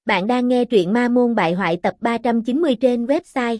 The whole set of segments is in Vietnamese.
Bạn đang nghe truyện Ma Môn Bại Hoại tập 390 trên website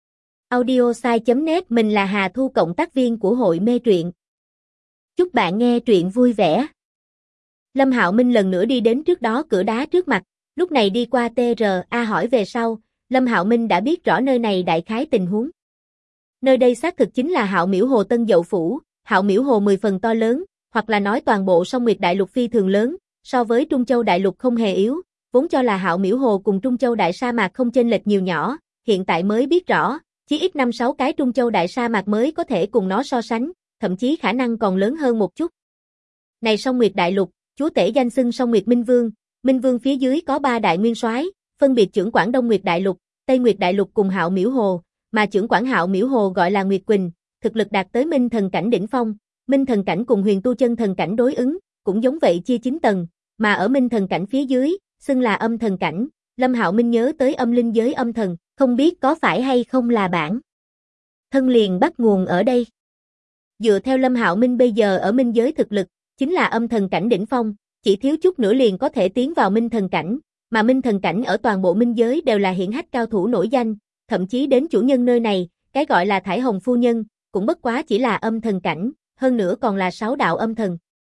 audiosai.net. Mình là Hà Thu, cộng tác viên của hội mê truyện. Chúc bạn nghe truyện vui vẻ. Lâm Hạo Minh lần nữa đi đến trước đó cửa đá trước mặt, lúc này đi qua TRA hỏi về sau, Lâm Hạo Minh đã biết rõ nơi này đại khái tình huống. Nơi đây xác thực chính là Hạo Miễu Hồ Tân Dậu Phủ. Hạo Miễu Hồ 10 phần to lớn, hoặc là nói toàn bộ Song Nguyệt Đại Lục phi thường lớn, so với Trung Châu Đại Lục không hề yếu. Vốn cho là Hạo Miễu Hồ cùng Trung Châu Đại Sa Mạc không chênh lệch nhiều nhỏ, hiện tại mới biết rõ, chí ít 5-6 cái Trung Châu Đại Sa Mạc mới có thể cùng nó so sánh, thậm chí khả năng còn lớn hơn một chút. Này Song Nguyệt Đại Lục, chúa tể danh xưng Song Nguyệt Minh Vương phía dưới có 3 đại nguyên soái, phân biệt trưởng quản Đông Nguyệt Đại Lục, Tây Nguyệt Đại Lục cùng Hạo Miễu Hồ, mà trưởng quản Hạo Miễu Hồ gọi là Nguyệt Quỳnh, thực lực đạt tới Minh Thần cảnh đỉnh phong. Minh Thần cảnh cùng Huyền Tu Chân Thần cảnh đối ứng, cũng giống vậy chia 9 tầng, mà ở Minh Thần cảnh phía dưới, xưng là Âm Thần cảnh. Lâm Hạo Minh nhớ tới âm linh giới âm thần, không biết có phải hay không là bản thân liền bắt nguồn ở đây. Dựa theo Lâm Hạo Minh bây giờ ở minh giới thực lực, chính là âm thần cảnh đỉnh phong, chỉ thiếu chút nữa liền có thể tiến vào Minh Thần cảnh, mà Minh Thần cảnh ở toàn bộ minh giới đều là hiển hách cao thủ nổi danh, thậm chí đến chủ nhân nơi này, cái gọi là Thải Hồng phu nhân, cũng bất quá chỉ là âm thần cảnh, hơn nữa còn là 6 đạo âm thần.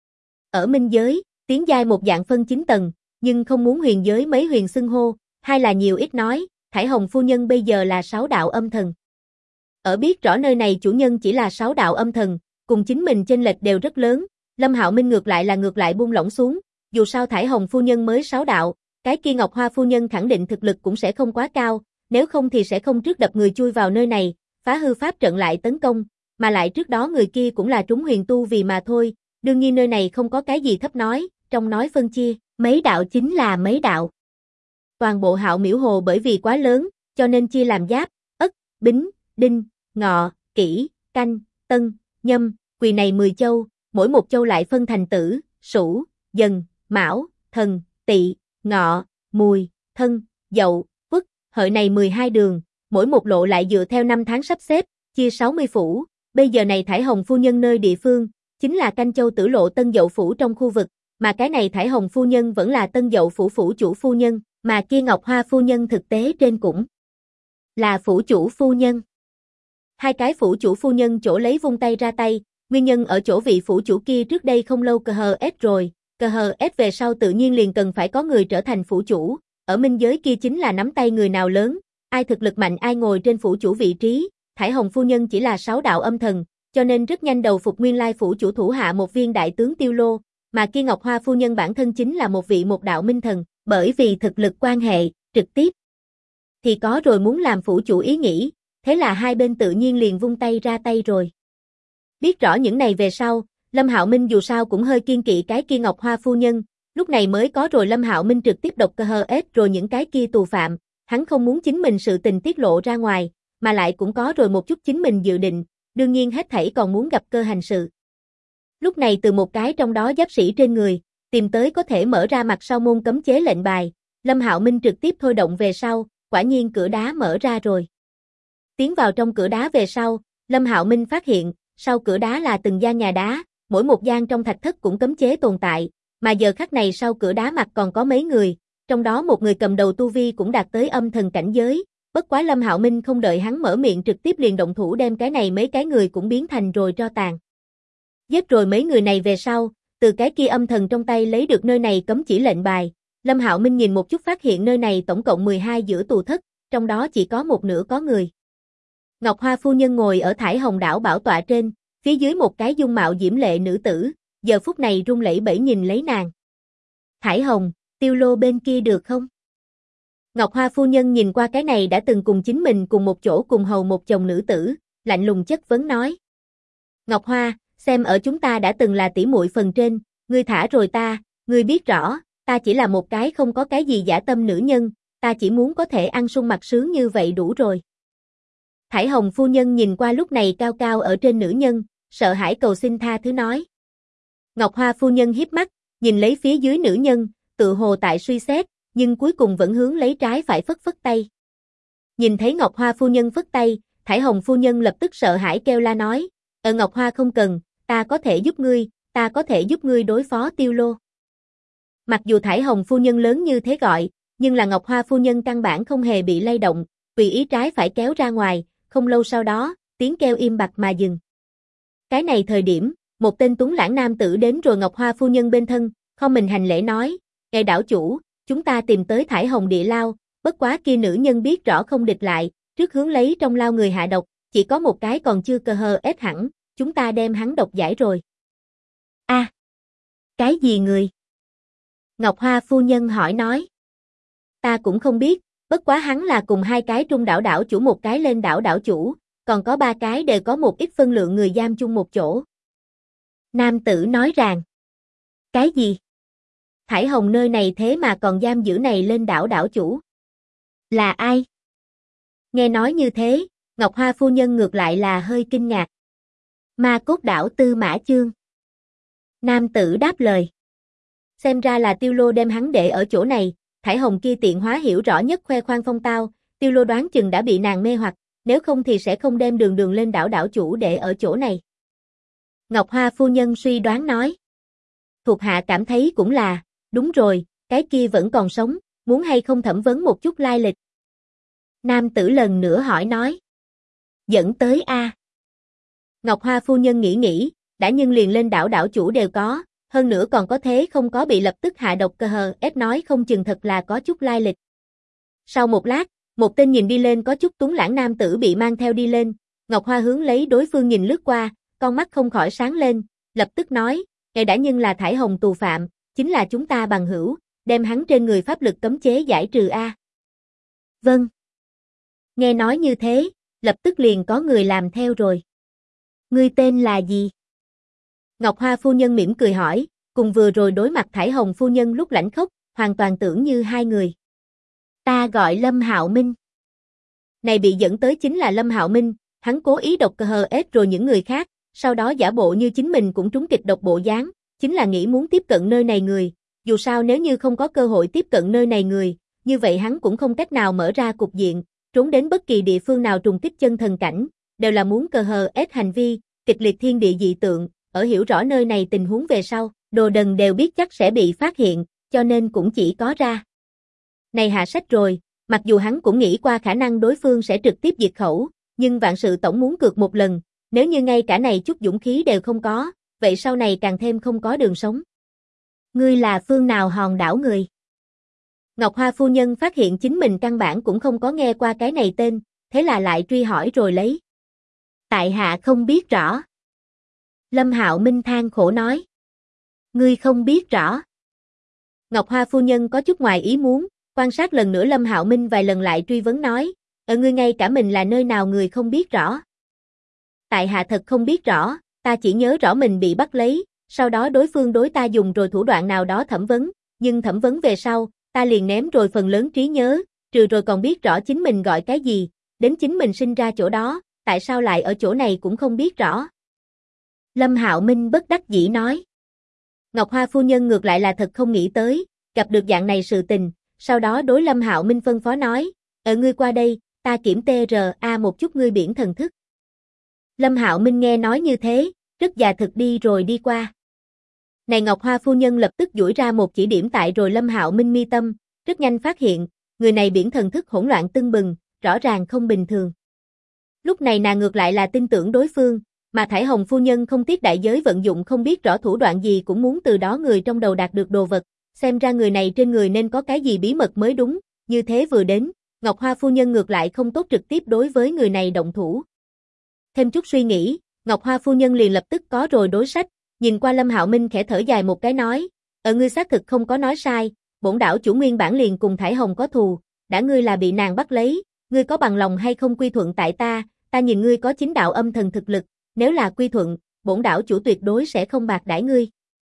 Ở minh giới, tiến giai một dạng phân 9 tầng, nhưng không muốn huyền giới mấy huyền xưng hô, hay là nhiều ít nói, Thải Hồng phu nhân bây giờ là 6 đạo âm thần. Ở biết rõ nơi này chủ nhân chỉ là 6 đạo âm thần, cùng chính mình chênh lệch đều rất lớn, Lâm Hạo Minh ngược lại buông lỏng xuống, dù sao Thải Hồng phu nhân mới 6 đạo, cái kia Ngọc Hoa phu nhân khẳng định thực lực cũng sẽ không quá cao, nếu không thì sẽ không trước đập người chui vào nơi này, phá hư pháp trận lại tấn công, mà lại trước đó người kia cũng là trúng huyền tu vì mà thôi, đương nhiên nơi này không có cái gì thấp nói, trong nói phân chia, mấy đạo chính là mấy đạo. Toàn bộ Hạo Miễu Hồ bởi vì quá lớn, cho nên chia làm Giáp, Ất, Bính, Đinh, Ngọ, Kỷ, Canh, Tân, Nhâm, Quỳ này 10 châu, mỗi một châu lại phân thành Tử, Sửu, Dần, Mão, Thần, Tỵ, Ngọ, Mùi, Thân, Dậu, Uất, Hợi này 12 đường, mỗi một lộ lại dựa theo năm tháng sắp xếp, chia 60 phủ, bây giờ này Thải Hồng phu nhân nơi địa phương, chính là Canh Châu Tử Lộ Tân Dậu Phủ trong khu vực, mà cái này Thải Hồng phu nhân vẫn là Tân Dậu Phủ phủ chủ phu nhân, mà kia Ngọc Hoa phu nhân thực tế trên cũng là phủ chủ phu nhân. Hai cái phủ chủ phu nhân chỗ lấy vung tay ra tay, nguyên nhân ở chỗ vị phủ chủ kia trước đây không lâu CHS rồi, CHS về sau tự nhiên liền cần phải có người trở thành phủ chủ, ở minh giới kia chính là nắm tay người nào lớn, ai thực lực mạnh ai ngồi trên phủ chủ vị trí, Thải Hồng phu nhân chỉ là 6 đạo âm thần, cho nên rất nhanh đầu phục nguyên lai phủ chủ thủ hạ một viên đại tướng Tiêu Lô, mà kia Ngọc Hoa phu nhân bản thân chính là một vị một đạo minh thần, bởi vì thực lực quan hệ, trực tiếp thì có rồi muốn làm phủ chủ ý nghĩ, thế là hai bên tự nhiên liền vung tay ra tay rồi. Biết rõ những này về sau, Lâm Hạo Minh dù sao cũng hơi kiên kỵ cái kia Ngọc Hoa phu nhân, lúc này mới có rồi Lâm Hạo Minh trực tiếp độc CHS rồi những cái kia tù phạm, hắn không muốn chính mình sự tình tiết lộ ra ngoài, mà lại cũng có rồi một chút chính mình dự định, đương nhiên hết thảy còn muốn gặp cơ hành sự. Lúc này từ một cái trong đó giáp sĩ trên người, tìm tới có thể mở ra mặt sau môn cấm chế lệnh bài, Lâm Hạo Minh trực tiếp thôi động về sau, quả nhiên cửa đá mở ra rồi. Tiến vào trong cửa đá về sau, Lâm Hạo Minh phát hiện, sau cửa đá là từng gian nhà đá, mỗi một gian trong thạch thất cũng cấm chế tồn tại, mà giờ khắc này sau cửa đá mặt còn có mấy người, trong đó một người cầm đầu tu vi cũng đạt tới âm thần cảnh giới, bất quá Lâm Hạo Minh không đợi hắn mở miệng trực tiếp liền động thủ đem cái này mấy cái người cũng biến thành rồi tro tàn. Giết rồi mấy người này về sau, từ cái kia âm thần trong tay lấy được nơi này cấm chỉ lệnh bài, Lâm Hạo Minh nhìn một chút phát hiện nơi này tổng cộng 12 giữa tù thất, trong đó chỉ có một nửa có người. Ngọc Hoa phu nhân ngồi ở Thải Hồng đảo bảo tọa trên, phía dưới một cái dung mạo diễm lệ nữ tử, giờ phút này run lẩy bẩy nhìn lấy nàng. Thải Hồng, Tiêu Lô bên kia được không? Ngọc Hoa phu nhân nhìn qua cái này đã từng cùng chính mình cùng một chỗ cùng hầu một chồng nữ tử, lạnh lùng chất vấn nói. Ngọc Hoa, xem ở chúng ta đã từng là tỷ muội phần trên, ngươi thả rồi ta, ngươi biết rõ, ta chỉ là một cái không có cái gì dã tâm nữ nhân, ta chỉ muốn có thể ăn sung mặc sướng như vậy đủ rồi. Thải Hồng phu nhân nhìn qua lúc này cao cao ở trên nữ nhân, sợ hãi cầu xin tha thứ nói. Ngọc Hoa phu nhân hiếp mắt, nhìn lấy phía dưới nữ nhân, tự hồ tại suy xét, nhưng cuối cùng vẫn hướng lấy trái phải phất phất tay. Nhìn thấy Ngọc Hoa phu nhân phất tay, Thải Hồng phu nhân lập tức sợ hãi kêu la nói, Ngọc Hoa không cần, ta có thể giúp ngươi đối phó Tiêu Lô. Mặc dù Thải Hồng phu nhân lớn như thế gọi, nhưng là Ngọc Hoa phu nhân căn bản không hề bị lay động, tùy ý trái phải kéo ra ngoài, không lâu sau đó, tiếng kêu im bặt mà dừng. Cái này thời điểm, một tên tuấn lãng nam tử đến rồi Ngọc Hoa phu nhân bên thân, không mình hành lễ nói, ngài đảo chủ, chúng ta tìm tới Thải Hồng địa lao, bất quá kia nữ nhân biết rõ không địch lại, trước hướng lấy trong lao người hạ độc, chỉ có một cái còn chưa cơ hờ ép hẳn, chúng ta đem hắn độc giải rồi. A, cái gì người? Ngọc Hoa phu nhân hỏi nói. Ta cũng không biết, bất quá hắn là cùng 2 cái trung đảo đảo chủ, một cái lên đảo đảo chủ, còn có 3 cái đều có một ít phân lượng người giam chung một chỗ. Nam tử nói rằng, cái gì? Thải Hồng nơi này thế mà còn giam giữ này lên đảo đảo chủ. Là ai? Nghe nói như thế, Ngọc Hoa phu nhân ngược lại là hơi kinh ngạc. Ma Cốt đảo Tư Mã Chương. Nam tử đáp lời. Xem ra là Tiêu Lô đem hắn để ở chỗ này, Thải Hồng kia tiện hóa hiểu rõ nhất khoe khoang phong tao, Tiêu Lô đoán chừng đã bị nàng mê hoặc, nếu không thì sẽ không đem đường đường lên đảo đảo chủ để ở chỗ này. Ngọc Hoa phu nhân suy đoán nói. Thuộc hạ cảm thấy cũng là, đúng rồi, cái kia vẫn còn sống, muốn hay không thẩm vấn một chút lai lịch. Nam tử lần nữa hỏi nói. Dẫn tới A. Ngọc Hoa phu nhân nghĩ, đã nhưng liền lên đảo đảo chủ đều có, hơn nữa còn có thế không có bị lập tức hạ độc cơ hờ ép nói không chừng thật là có chút lai lịch. Sau một lát, một tên nhìn đi lên có chút tuấn lãng nam tử bị mang theo đi lên, Ngọc Hoa hướng lấy đối phương nhìn lướt qua, con mắt không khỏi sáng lên, lập tức nói, ngài đã nhưng là Thải Hồng tù phạm, chính là chúng ta bằng hữu, đem hắn trên người pháp lực cấm chế giải trừ A. Vâng. Nghe nói như thế, lập tức liền có người làm theo rồi. Ngươi tên là gì? Ngọc Hoa phu nhân mỉm cười hỏi, cùng vừa rồi đối mặt Thải Hồng phu nhân lúc lãnh khốc, hoàn toàn tưởng như hai người. Ta gọi Lâm Hạo Minh. Này bị dẫn tới chính là Lâm Hạo Minh, hắn cố ý độc hờ ép rồi những người khác, sau đó giả bộ như chính mình cũng trúng kịch độc bộ dáng, chính là nghĩ muốn tiếp cận nơi này người, dù sao nếu như không có cơ hội tiếp cận nơi này người, như vậy hắn cũng không cách nào mở ra cục diện, trốn đến bất kỳ địa phương nào trùng kích chân thần cảnh, đều là muốn cờ hờ ép hành vi, kịch liệt thiên địa dị tượng, ở hiểu rõ nơi này tình huống về sau, đồ đần đều biết chắc sẽ bị phát hiện, cho nên cũng chỉ có ra. Này hạ sách rồi, mặc dù hắn cũng nghĩ qua khả năng đối phương sẽ trực tiếp diệt khẩu, nhưng vạn sự tổng muốn cược một lần, nếu như ngay cả này chút dũng khí đều không có, vậy sau này càng thêm không có đường sống. Ngươi là phương nào hòn đảo người? Ngọc Hoa phu nhân phát hiện chính mình căn bản cũng không có nghe qua cái này tên, thế là lại truy hỏi rồi lấy. Tại hạ không biết rõ. Lâm Hạo Minh than khổ nói. Ngươi không biết rõ. Ngọc Hoa phu nhân có chút ngoài ý muốn, quan sát lần nữa Lâm Hạo Minh vài lần lại truy vấn nói, ngươi ngay cả mình là nơi nào người không biết rõ. Tại hạ thật không biết rõ, ta chỉ nhớ rõ mình bị bắt lấy, sau đó đối phương đối ta dùng rồi thủ đoạn nào đó thẩm vấn, nhưng thẩm vấn về sau, ta liền ném rồi phần lớn trí nhớ, trừ rồi còn biết rõ chính mình gọi cái gì, đến chính mình sinh ra chỗ đó, tại sao lại ở chỗ này cũng không biết rõ. Lâm Hạo Minh bất đắc dĩ nói. Ngọc Hoa phu nhân ngược lại là thật không nghĩ tới, gặp được dạng này sự tình, sau đó đối Lâm Hạo Minh phân phó nói, ngươi qua đây, ta kiểm TRA một chút ngươi biển thần thức. Lâm Hạo Minh nghe nói như thế, rất già thực đi rồi đi qua. Này Ngọc Hoa phu nhân lập tức duỗi ra một chỉ điểm tại rồi Lâm Hạo Minh mi tâm, rất nhanh phát hiện, người này biển thần thức hỗn loạn tưng bừng, rõ ràng không bình thường. Lúc này nàng ngược lại là tin tưởng đối phương, mà Thải Hồng phu nhân không tiếc đại giới vận dụng không biết rõ thủ đoạn gì cũng muốn từ đó người trong đầu đạt được đồ vật, xem ra người này trên người nên có cái gì bí mật mới đúng, như thế vừa đến, Ngọc Hoa phu nhân ngược lại không tốt trực tiếp đối với người này động thủ. Thêm chút suy nghĩ, Ngọc Hoa phu nhân liền lập tức có rồi đối sách, nhìn qua Lâm Hạo Minh khẽ thở dài một cái nói, ngươi xác thực không có nói sai, bổn đảo chủ nguyên bản liền cùng Thải Hồng có thù, đã ngươi là bị nàng bắt lấy, ngươi có bằng lòng hay không quy thuận tại ta nhìn ngươi có chính đạo âm thần thực lực, nếu là quy thuận, bổn đảo chủ tuyệt đối sẽ không bạc đãi ngươi.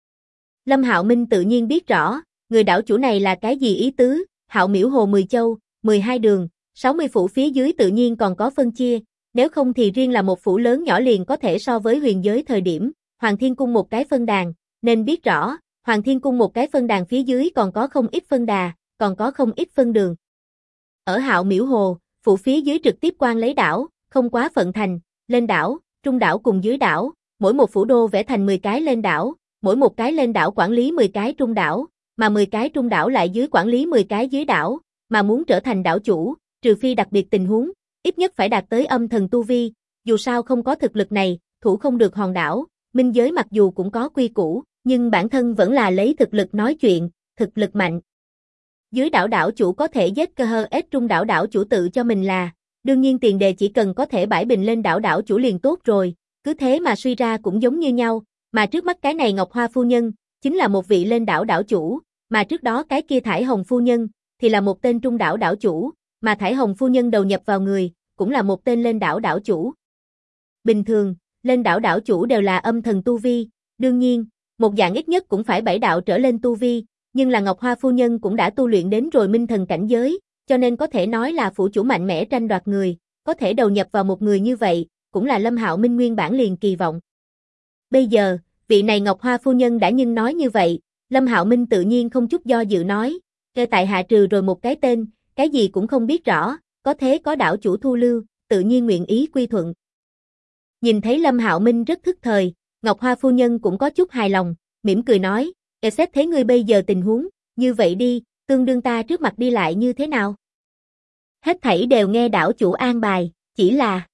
Lâm Hạo Minh tự nhiên biết rõ, người đảo chủ này là cái gì ý tứ, Hạo Miễu Hồ 10 châu, 12 đường, 60 phủ phía dưới tự nhiên còn có phân chia, nếu không thì riêng là một phủ lớn nhỏ liền có thể so với huyền giới thời điểm, Hoàng Thiên Cung một cái phân đàn, nên biết rõ, Hoàng Thiên Cung một cái phân đàn phía dưới còn có không ít phân đà, còn có không ít phân đường. Ở Hạo Miễu Hồ, phủ phía dưới trực tiếp quan lấy đảo, không quá phận thành, lên đảo, trung đảo cùng dưới đảo, mỗi một phủ đô vẽ thành 10 cái lên đảo, mỗi một cái lên đảo quản lý 10 cái trung đảo, mà 10 cái trung đảo lại dưới quản lý 10 cái dưới đảo, mà muốn trở thành đảo chủ, trừ phi đặc biệt tình huống, ít nhất phải đạt tới âm thần tu vi, dù sao không có thực lực này, thủ không được hòn đảo, minh giới mặc dù cũng có quy củ, nhưng bản thân vẫn là lấy thực lực nói chuyện, thực lực mạnh. Dưới đảo đảo chủ có thể giết cơ hơ ết trung đảo đảo chủ tự cho mình là, đương nhiên tiền đề chỉ cần có thể bãi bình lên đảo đảo chủ liền tốt rồi, cứ thế mà suy ra cũng giống như nhau, mà trước mắt cái này Ngọc Hoa phu nhân, chính là một vị lên đảo đảo chủ, mà trước đó cái kia Thải Hồng phu nhân, thì là một tên trung đảo đảo chủ, mà Thải Hồng phu nhân đầu nhập vào người, cũng là một tên lên đảo đảo chủ. Bình thường, lên đảo đảo chủ đều là âm thần tu vi, đương nhiên, một dạng ít nhất cũng phải 7 đạo trở lên tu vi, nhưng là Ngọc Hoa phu nhân cũng đã tu luyện đến rồi minh thần cảnh giới, cho nên có thể nói là phủ chủ mạnh mẽ tranh đoạt người, có thể đầu nhập vào một người như vậy, cũng là Lâm Hạo Minh nguyên bản liền kỳ vọng. Bây giờ, vị này Ngọc Hoa phu nhân đã nhưng nói như vậy, Lâm Hạo Minh tự nhiên không chút do dự nói, kê tại hạ trừ rồi một cái tên, cái gì cũng không biết rõ, có thế có đảo chủ thu lưu, tự nhiên nguyện ý quy thuận. Nhìn thấy Lâm Hạo Minh rất thức thời, Ngọc Hoa phu nhân cũng có chút hài lòng, mỉm cười nói, xét thế ngươi bây giờ tình huống, như vậy đi, tương đương ta trước mặt đi lại như thế nào? Hết thảy đều nghe đảo chủ an bài, chỉ là...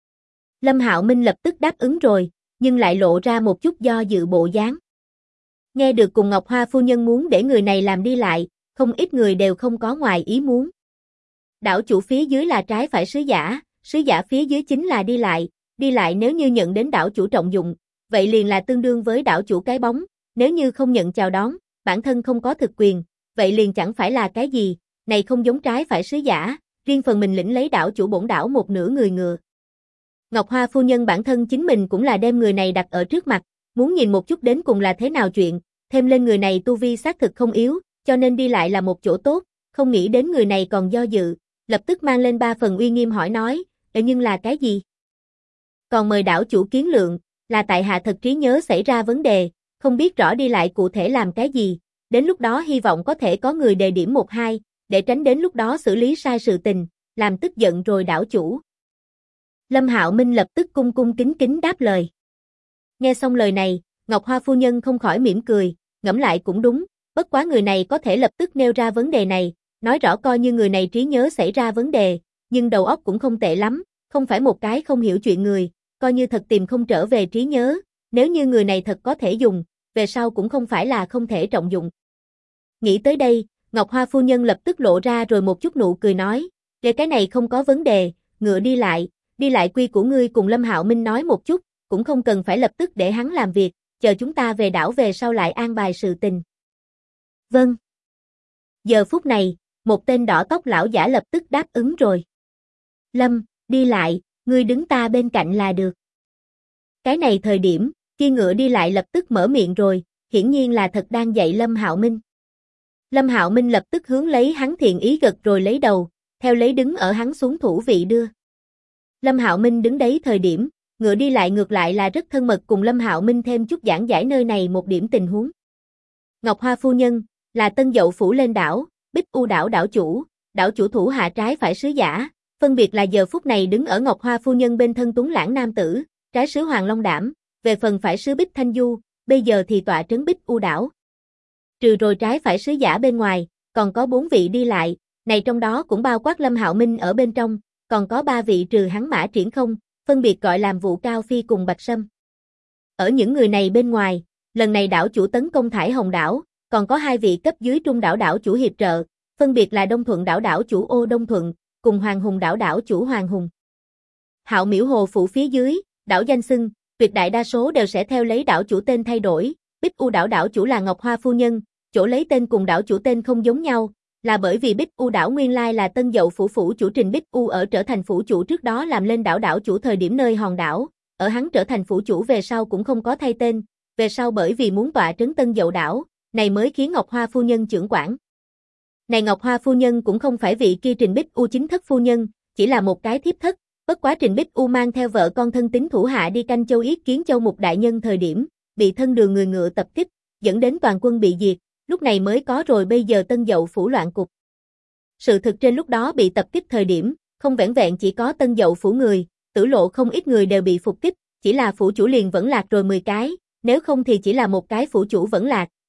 Lâm Hạo Minh lập tức đáp ứng rồi, nhưng lại lộ ra một chút do dự bộ dáng. Nghe được cùng Ngọc Hoa phu nhân muốn để người này làm đi lại, không ít người đều không có ngoài ý muốn. Đảo chủ phía dưới là trái phải sứ giả phía dưới chính là đi lại nếu như nhận đến đảo chủ trọng dụng, vậy liền là tương đương với đảo chủ cái bóng, nếu như không nhận chào đón, bản thân không có thực quyền, vậy liền chẳng phải là cái gì, này không giống trái phải sứ giả, riêng phần mình lĩnh lấy đảo chủ bổn đảo một nửa người ngựa. Ngọc Hoa phu nhân bản thân chính mình cũng là đem người này đặt ở trước mặt, muốn nhìn một chút đến cùng là thế nào chuyện, thêm lên người này tu vi xác thực không yếu, cho nên đi lại là một chỗ tốt, không nghĩ đến người này còn do dự, lập tức mang lên 3 phần uy nghiêm hỏi nói, nhưng là cái gì? Còn mời đảo chủ kiến lượng, là tại hạ thật trí nhớ xảy ra vấn đề, không biết rõ đi lại cụ thể làm cái gì, đến lúc đó hy vọng có thể có người đề điểm 1-2, để tránh đến lúc đó xử lý sai sự tình, làm tức giận rồi đảo chủ. Lâm Hạo Minh lập tức cung cung kính kính đáp lời. Nghe xong lời này, Ngọc Hoa phu nhân không khỏi mỉm cười, ngẫm lại cũng đúng, bất quá người này có thể lập tức nêu ra vấn đề này, nói rõ coi như người này trí nhớ xảy ra vấn đề, nhưng đầu óc cũng không tệ lắm, không phải một cái không hiểu chuyện người, coi như thật tìm không trở về trí nhớ, nếu như người này thật có thể dùng, về sau cũng không phải là không thể trọng dụng. Nghĩ tới đây, Ngọc Hoa phu nhân lập tức lộ ra rồi một chút nụ cười nói, về cái này không có vấn đề, ngựa đi lại quy của ngươi cùng Lâm Hạo Minh nói một chút, cũng không cần phải lập tức để hắn làm việc, chờ chúng ta về đảo về sau lại an bài sự tình. Vâng. Giờ phút này, một tên đỏ tóc lão giả lập tức đáp ứng rồi. Lâm, đi lại, ngươi đứng ta bên cạnh là được. Cái này thời điểm, kia ngựa đi lại lập tức mở miệng rồi, hiển nhiên là thật đang dạy Lâm Hạo Minh. Lâm Hạo Minh lập tức hướng lấy hắn thiện ý gật rồi lấy đầu, theo lấy đứng ở hắn xuống thủ vị đưa. Lâm Hạo Minh đứng đấy thời điểm, ngựa đi lại ngược lại là rất thân mật cùng Lâm Hạo Minh thêm chút giảng giải nơi này một điểm tình huống. Ngọc Hoa phu nhân, là Tân Dậu phủ lên đảo, Bích U đảo đảo chủ thủ hạ trái phải sứ giả, phân biệt là giờ phút này đứng ở Ngọc Hoa phu nhân bên thân tuấn lãng nam tử, trái sứ Hoàng Long Đảm, về phần phải sứ Bích Thanh Du, bây giờ thì tọa trấn Bích U đảo. Trừ rồi trái phải sứ giả bên ngoài, còn có 4 vị đi lại, này trong đó cũng bao quát Lâm Hạo Minh ở bên trong, còn có 3 vị trừ hắn Mã Triển Không, phân biệt gọi làm Vụ Cao Phi cùng Bạch Sâm. Ở những người này bên ngoài, lần này đảo chủ tấn công Thải Hồng đảo, còn có 2 vị cấp dưới trung đảo đảo chủ hiệp trợ, phân biệt là Đông Thuận đảo đảo chủ Ô Đông Thuận, cùng Hoàng Hùng đảo đảo chủ Hoàng Hùng. Hạo Miễu Hồ phủ phía dưới, đảo danh xưng, tuyệt đại đa số đều sẽ theo lấy đảo chủ tên thay đổi, Bích U đảo đảo chủ là Ngọc Hoa phu nhân, chỗ lấy tên cùng đảo chủ tên không giống nhau, là bởi vì Bích U đảo nguyên lai là Tân Dậu phủ phủ chủ Trình Bích U ở trở thành phủ chủ trước đó làm lên đảo đảo chủ thời điểm nơi hòn đảo, ở hắn trở thành phủ chủ về sau cũng không có thay tên, về sau bởi vì muốn tọa trấn Tân Dậu đảo, này mới khiến Ngọc Hoa phu nhân trưởng quản. Này Ngọc Hoa phu nhân cũng không phải vị kia Trình Bích U chính thất phu nhân, chỉ là một cái thiếp thất, bất quá Trình Bích U mang theo vợ con thân tín thủ hạ đi canh châu yết kiến châu mục đại nhân thời điểm, bị thân đường người ngựa tập kích, dẫn đến toàn quân bị diệt, lúc này mới có rồi bây giờ Tân Dậu phủ loạn cục. Sự thực trên lúc đó bị tập kích thời điểm, không vẻn vẹn chỉ có Tân Dậu phủ người, Tử Lộ không ít người đều bị phục kích, chỉ là phủ chủ liền vẫn lạc rồi 10 cái, nếu không thì chỉ là một cái phủ chủ vẫn lạc,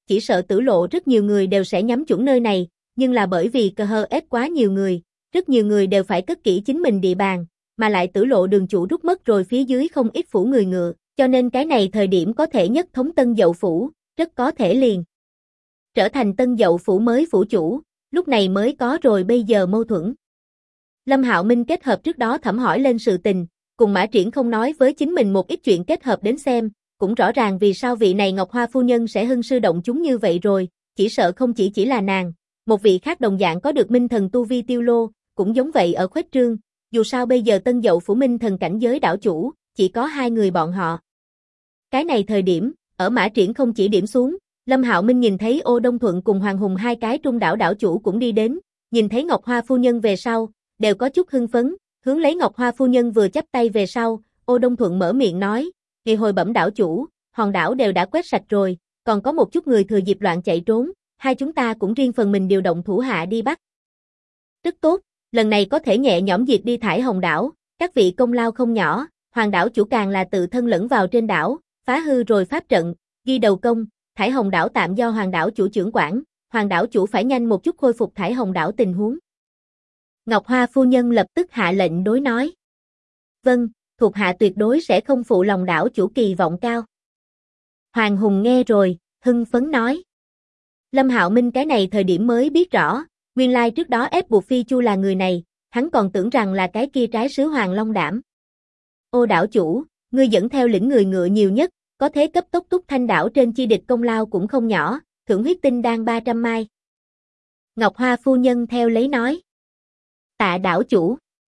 chỉ sợ Tử Lộ rất nhiều người đều sẽ nhắm chuẩn nơi này, nhưng là bởi vì cờ hờ ép quá nhiều người, rất nhiều người đều phải cất kỹ chính mình địa bàn, mà lại Tử Lộ đường chủ rút mất rồi phía dưới không ít phủ người ngựa, cho nên cái này thời điểm có thể nhất thống Tân Dậu Phủ, rất có thể liền trở thành Tân Dậu Phủ mới phủ chủ, lúc này mới có rồi bây giờ mâu thuẫn. Lâm Hạo Minh kết hợp trước đó thẩm hỏi lên sự tình, cùng Mã Triển không nói với chính mình một ít chuyện kết hợp đến xem, cũng rõ ràng vì sao vị này Ngọc Hoa phu nhân sẽ hưng sư động chúng như vậy rồi, chỉ sợ không chỉ là nàng, một vị khác đồng dạng có được minh thần tu vi Tiêu Lô, cũng giống vậy ở khuếch trương, dù sao bây giờ Tân Dậu Phủ minh thần cảnh giới đảo chủ, chỉ có hai người bọn họ. Cái này thời điểm, ở Mã Triển không chỉ điểm xuống, Lâm Hạo Minh nhìn thấy Ô Đông Thuận cùng Hoàng Hùng hai cái trung đảo đảo chủ cũng đi đến, nhìn thấy Ngọc Hoa phu nhân về sau, đều có chút hưng phấn, hướng lấy Ngọc Hoa phu nhân vừa chắp tay về sau, Ô Đông Thuận mở miệng nói, "Ngày hồi bẩm đảo chủ, hòn đảo đều đã quét sạch rồi, còn có một chút người thừa dịp loạn chạy trốn, hai chúng ta cũng riêng phần mình điều động thủ hạ đi bắt." Rất tốt, lần này có thể nhẹ nhõm diệt đi Thải Hồng đảo, các vị công lao không nhỏ, Hoàng đảo chủ càng là tự thân lẫn vào trên đảo, phá hư rồi pháp trận, ghi đầu công, Thải Hồng đảo tạm do Hoàng đảo chủ trưởng quản, Hoàng đảo chủ phải nhanh một chút khôi phục Thải Hồng đảo tình huống. Ngọc Hoa phu nhân lập tức hạ lệnh đối nói. Vâng, thuộc hạ tuyệt đối sẽ không phụ lòng đảo chủ kỳ vọng cao. Hoàng Hùng nghe rồi, hưng phấn nói. Lâm Hạo Minh cái này thời điểm mới biết rõ, nguyên lai trước đó ép buộc Phi Chu là người này, hắn còn tưởng rằng là cái kia trái sứ Hoàng Long Đảm. Ô đảo chủ, ngươi dẫn theo lĩnh người ngựa nhiều nhất, có thế cấp tốc Túc Thanh đảo trên chi địch công lao cũng không nhỏ, thưởng huyết tinh đan 300 mai. Ngọc Hoa phu nhân theo lấy nói. Tạ đảo chủ.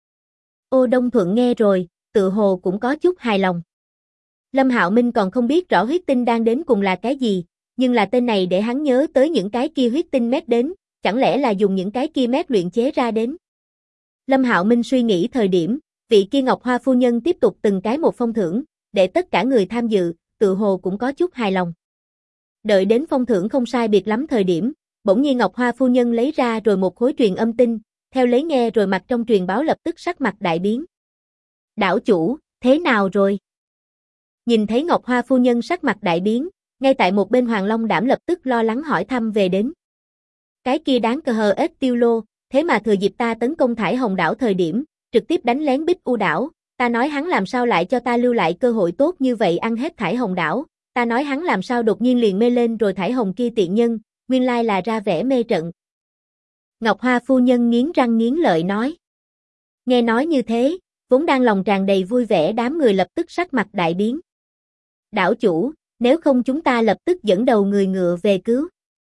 Ô Đông Thuận nghe rồi, tự hồ cũng có chút hài lòng. Lâm Hạo Minh còn không biết rõ huyết tinh đan đến cùng là cái gì, nhưng là tên này để hắn nhớ tới những cái kia huyết tinh mét đến, chẳng lẽ là dùng những cái kia mét luyện chế ra đến. Lâm Hạo Minh suy nghĩ thời điểm, vị kia Ngọc Hoa phu nhân tiếp tục từng cái một phong thưởng, để tất cả người tham dự, tự hồ cũng có chút hài lòng. Đợi đến phong thưởng không sai biệt lắm thời điểm, bỗng nhiên Ngọc Hoa phu nhân lấy ra rồi một khối truyền âm tinh, theo lấy nghe rồi mặt trong truyền báo lập tức sắc mặt đại biến. Đảo chủ, thế nào rồi? Nhìn thấy Ngọc Hoa phu nhân sắc mặt đại biến, ngay tại một bên Hoàng Long Đảm lập tức lo lắng hỏi thăm về đến. Cái kia đáng cờ hờ ết Tiêu Lô, thế mà thừa dịp ta tấn công Thải Hồng đảo thời điểm, trực tiếp đánh lén Bích U đảo, ta nói hắn làm sao lại cho ta lưu lại cơ hội tốt như vậy ăn hết Thải Hồng đảo, ta nói hắn làm sao đột nhiên liền mê lên rồi Thải Hồng kia tiện nhân, nguyên lai là ra vẻ mê trận. Ngọc Hoa phu nhân nghiến răng nghiến lợi nói. Nghe nói như thế, vốn đang lòng tràn đầy vui vẻ đám người lập tức sắc mặt đại biến. Đảo chủ, nếu không chúng ta lập tức dẫn đầu người ngựa về cứu.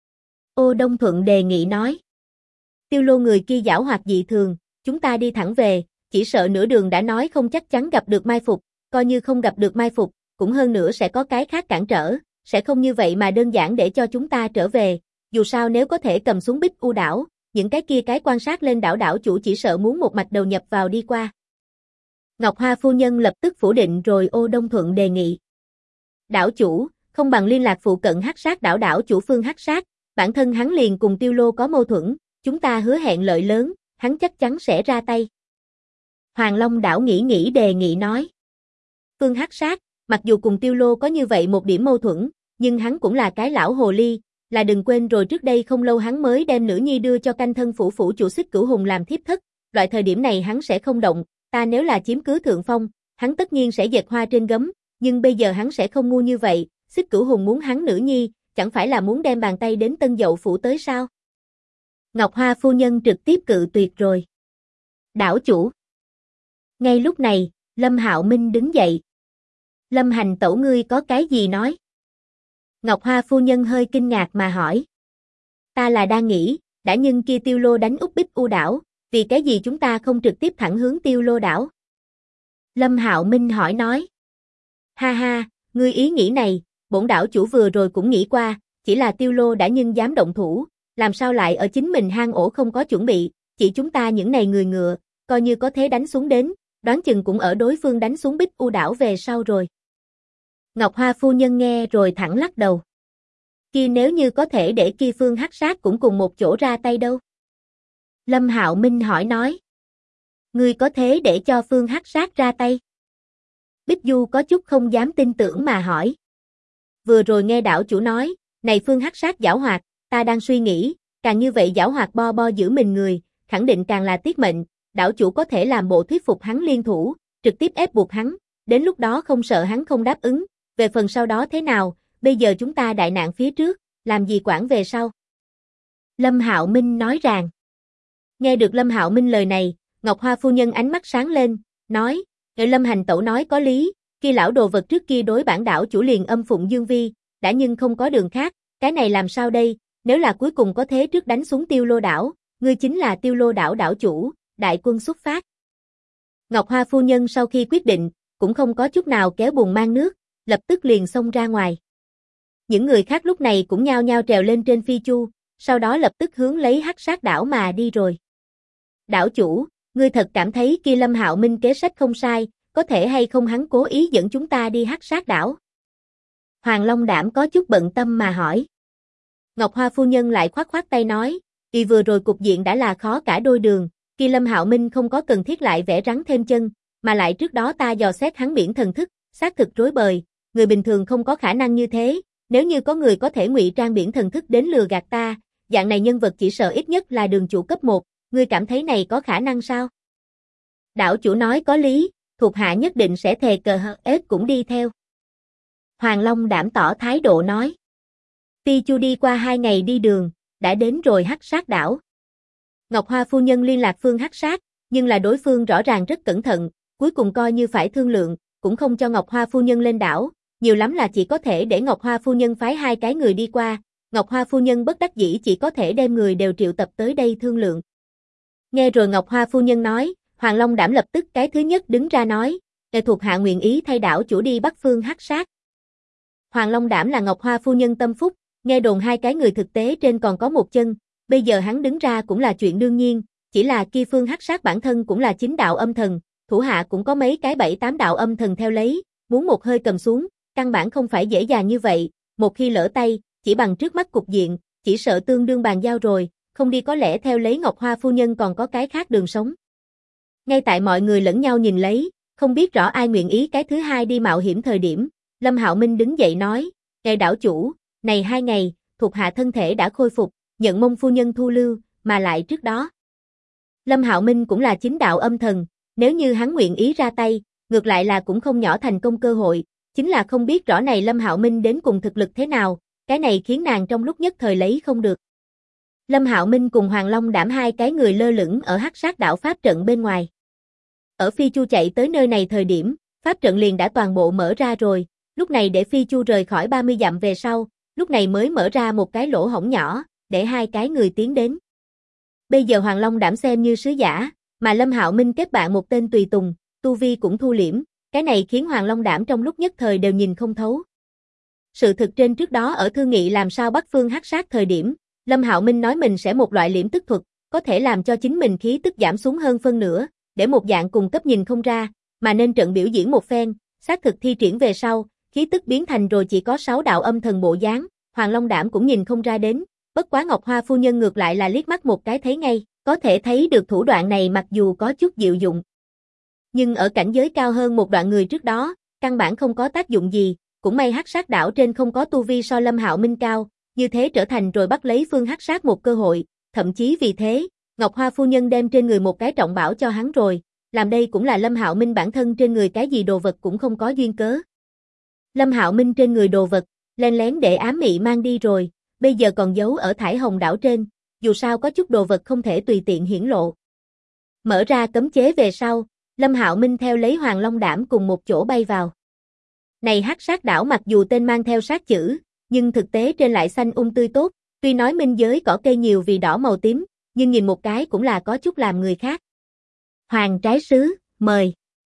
Ô Đông Thuận đề nghị nói. Tiêu Lô người kia giảo hoạt dị thường, chúng ta đi thẳng về, chỉ sợ nửa đường đã nói không chắc chắn gặp được mai phục, coi như không gặp được mai phục, cũng hơn nữa sẽ có cái khác cản trở, sẽ không như vậy mà đơn giản để cho chúng ta trở về, dù sao nếu có thể cầm xuống Bích U đảo, những cái kia cái quan sát lên đảo chủ chỉ sợ muốn một mạch đầu nhập vào đi qua. Ngọc Hoa phu nhân lập tức phủ định rồi Ô Đông Thuận đề nghị. Đảo chủ, không bằng liên lạc phụ cận Hắc Sát đảo chủ Phương Hắc Sát, bản thân hắn liền cùng Tiêu Lô có mâu thuẫn, chúng ta hứa hẹn lợi lớn, hắn chắc chắn sẽ ra tay. Hoàng Long đảo nghĩ đề nghị nói. Phương Hắc Sát, mặc dù cùng Tiêu Lô có như vậy một điểm mâu thuẫn, nhưng hắn cũng là cái lão hồ ly, là đừng quên rồi trước đây không lâu hắn mới đem nữ nhi đưa cho canh thân phủ chủ Xích Cửu Hùng làm thiếp thất, loại thời điểm này hắn sẽ không động, ta nếu là chiếm cứ thượng phong, hắn tất nhiên sẽ dệt hoa trên gấm, nhưng bây giờ hắn sẽ không ngu như vậy, Xích Cửu Hùng muốn hắn nữ nhi, chẳng phải là muốn đem bàn tay đến Tân Dậu phủ tới sao? Ngọc Hoa phu nhân trực tiếp cự tuyệt rồi. Đảo chủ. Ngay lúc này, Lâm Hạo Minh đứng dậy. Lâm hành tẩu ngươi có cái gì nói? Ngọc Hoa phu nhân hơi kinh ngạc mà hỏi. Ta là đang nghĩ, đã nhưng kia Tiêu Lô đánh úp Bích U đảo, vì cái gì chúng ta không trực tiếp thẳng hướng Tiêu Lô đảo? Lâm Hạo Minh hỏi nói. Ha ha, ngươi ý nghĩ này, bổn đảo chủ vừa rồi cũng nghĩ qua, chỉ là Tiêu Lô đã nhưng dám động thủ, làm sao lại ở chính mình hang ổ không có chuẩn bị, chỉ chúng ta những này người ngựa, coi như có thế đánh xuống đến, đoán chừng cũng ở đối phương đánh xuống Bích U đảo về sau rồi. Ngọc Hoa phu nhân nghe rồi thẳng lắc đầu. Kia nếu như có thể để kia Phương Hắc Sát cũng cùng một chỗ ra tay đâu? Lâm Hạo Minh hỏi nói. Ngươi có thế để cho Phương Hắc Sát ra tay? Bích Du có chút không dám tin tưởng mà hỏi. Vừa rồi nghe đảo chủ nói, Này Phương Hắc Sát giảo hoạt, ta đang suy nghĩ, càng như vậy giảo hoạt bo bo giữ mình người, khẳng định càng là tiết mệnh, đảo chủ có thể làm bộ thuyết phục hắn liên thủ, trực tiếp ép buộc hắn, đến lúc đó không sợ hắn không đáp ứng, về phần sau đó thế nào, bây giờ chúng ta đại nạn phía trước, làm gì quản về sau. Lâm Hạo Minh nói rằng. Nghe được Lâm Hạo Minh lời này, Ngọc Hoa phu nhân ánh mắt sáng lên, nói, Lâm hành tẩu nói có lý, kia lão đồ vật trước kia đối bản đảo chủ liền âm phụng dương vi, đã nhưng không có đường khác, cái này làm sao đây, nếu là cuối cùng có thế trước đánh xuống Tiêu Lô đảo, ngươi chính là Tiêu Lô đảo đảo chủ, đại quân xuất phát. Ngọc Hoa phu nhân sau khi quyết định, cũng không có chút nào kéo buồn mang nước, lập tức liền xông ra ngoài. Những người khác lúc này cũng nhao nhao trèo lên trên phi chu, sau đó lập tức hướng lấy Hắc Sát đảo mà đi rồi. Đảo chủ, ngươi thật cảm thấy kia Lâm Hạo Minh kế sách không sai, có thể hay không hắn cố ý dẫn chúng ta đi Hắc Sát đảo? Hoàng Long Đảm có chút bận tâm mà hỏi. Ngọc Hoa phu nhân lại khoát khoát tay nói, vì vừa rồi cục diện đã là khó cả đôi đường, kia Lâm Hạo Minh không có cần thiết lại vẽ rắn thêm chân, mà lại trước đó ta dò xét hắn biển thần thức, xác thực rối bời, người bình thường không có khả năng như thế, nếu như có người có thể ngụy trang biển thần thức đến lừa gạt ta, dạng này nhân vật chỉ sợ ít nhất là đường chủ cấp 1, ngươi cảm thấy này có khả năng sao? Đảo chủ nói có lý, thuộc hạ nhất định sẽ thề cờ hờ ết cũng đi theo. Hoàng Long Đảm tỏ thái độ nói. Phi chu đi qua 2 ngày đi đường, đã đến rồi Hắc Sát đảo. Ngọc Hoa phu nhân liên lạc Phương Hắc Sát, nhưng là đối phương rõ ràng rất cẩn thận, cuối cùng coi như phải thương lượng, cũng không cho Ngọc Hoa phu nhân lên đảo, nhiều lắm là chỉ có thể để Ngọc Hoa phu nhân phái 2 cái người đi qua, Ngọc Hoa phu nhân bất đắc dĩ chỉ có thể đem người đều triệu tập tới đây thương lượng. Nghe rồi Ngọc Hoa phu nhân nói, Hoàng Long Đảm lập tức cái thứ nhất đứng ra nói, thuộc hạ nguyện ý thay đảo chủ đi bắt Phương Hắc Sát. Hoàng Long Đảm là Ngọc Hoa phu nhân tâm phúc, nghe đồn 2 cái người thực tế trên còn có một chân, bây giờ hắn đứng ra cũng là chuyện đương nhiên, chỉ là kia Phương Hắc Sát bản thân cũng là 9 đạo âm thần, thủ hạ cũng có mấy cái 7-8 đạo âm thần theo lấy, muốn một hơi cầm xuống, căn bản không phải dễ dàng như vậy, một khi lỡ tay, chỉ bằng trước mắt cục diện, chỉ sợ tương đương bàn giao rồi, không đi có lẽ theo lấy Ngọc Hoa phu nhân còn có cái khác đường sống. Ngay tại mọi người lẫn nhau nhìn lấy, không biết rõ ai nguyện ý cái thứ hai đi mạo hiểm thời điểm, Lâm Hạo Minh đứng dậy nói, ngài đảo chủ, này 2 ngày, thuộc hạ thân thể đã khôi phục, nhận mong phu nhân thu lưu, mà lại trước đó. Lâm Hạo Minh cũng là 9 đạo âm thần, nếu như hắn nguyện ý ra tay, ngược lại là cũng không nhỏ thành công cơ hội, chính là không biết rõ này Lâm Hạo Minh đến cùng thực lực thế nào, cái này khiến nàng trong lúc nhất thời lấy không được. Lâm Hạo Minh cùng Hoàng Long Đảm 2 cái người lơ lửng ở Hắc Sát đảo pháp trận bên ngoài. Ở Phi Chu chạy tới nơi này thời điểm, pháp trận liền đã toàn bộ mở ra rồi, lúc này để Phi Chu rời khỏi 30 dặm về sau, lúc này mới mở ra một cái lỗ hổng nhỏ, để 2 cái người tiến đến. Bây giờ Hoàng Long Đảm xem như sứ giả, mà Lâm Hạo Minh kết bạn một tên tùy tùng, tu vi cũng thu liễm, cái này khiến Hoàng Long Đảm trong lúc nhất thời đều nhìn không thấu. Sự thực trên trước đó ở thương nghị làm sao bắt Phương Hắc Sát thời điểm, Lâm Hạo Minh nói mình sẽ một loại liễm tức thuật, có thể làm cho chính mình khí tức giảm xuống hơn phân nửa, để một dạng cùng cấp nhìn không ra, mà nên trận biểu diễn một phen, xác thực thi triển về sau, khí tức biến thành rồi chỉ có 6 đạo âm thần bộ dáng, Hoàng Long Đảm cũng nhìn không ra đến, bất quá Ngọc Hoa phu nhân ngược lại là liếc mắt một cái thấy ngay, có thể thấy được thủ đoạn này mặc dù có chút diệu dụng, nhưng ở cảnh giới cao hơn một đoạn người trước đó, căn bản không có tác dụng gì, cũng may Hắc Sát đảo trên không có tu vi so Lâm Hạo Minh cao, như thế trở thành rồi bắt lấy Phương Hắc Sát một cơ hội, thậm chí vì thế, Ngọc Hoa phu nhân đem trên người một cái trọng bảo cho hắn rồi, làm đây cũng là Lâm Hạo Minh bản thân trên người cái gì đồ vật cũng không có duyên cớ. Lâm Hạo Minh trên người đồ vật, len lén để ám mị mang đi rồi, bây giờ còn giấu ở Thải Hồng đảo trên, dù sao có chút đồ vật không thể tùy tiện hiển lộ. Mở ra cấm chế về sau, Lâm Hạo Minh theo lấy Hoàng Long Đảm cùng một chỗ bay vào. Này Hắc Sát đảo mặc dù tên mang theo sát chữ, nhưng thực tế trên lại xanh tươi tốt, tuy nói minh giới cỏ cây nhiều vì đỏ màu tím, nhưng nhìn một cái cũng là có chút làm người khác. Hoàng trái sứ, mời.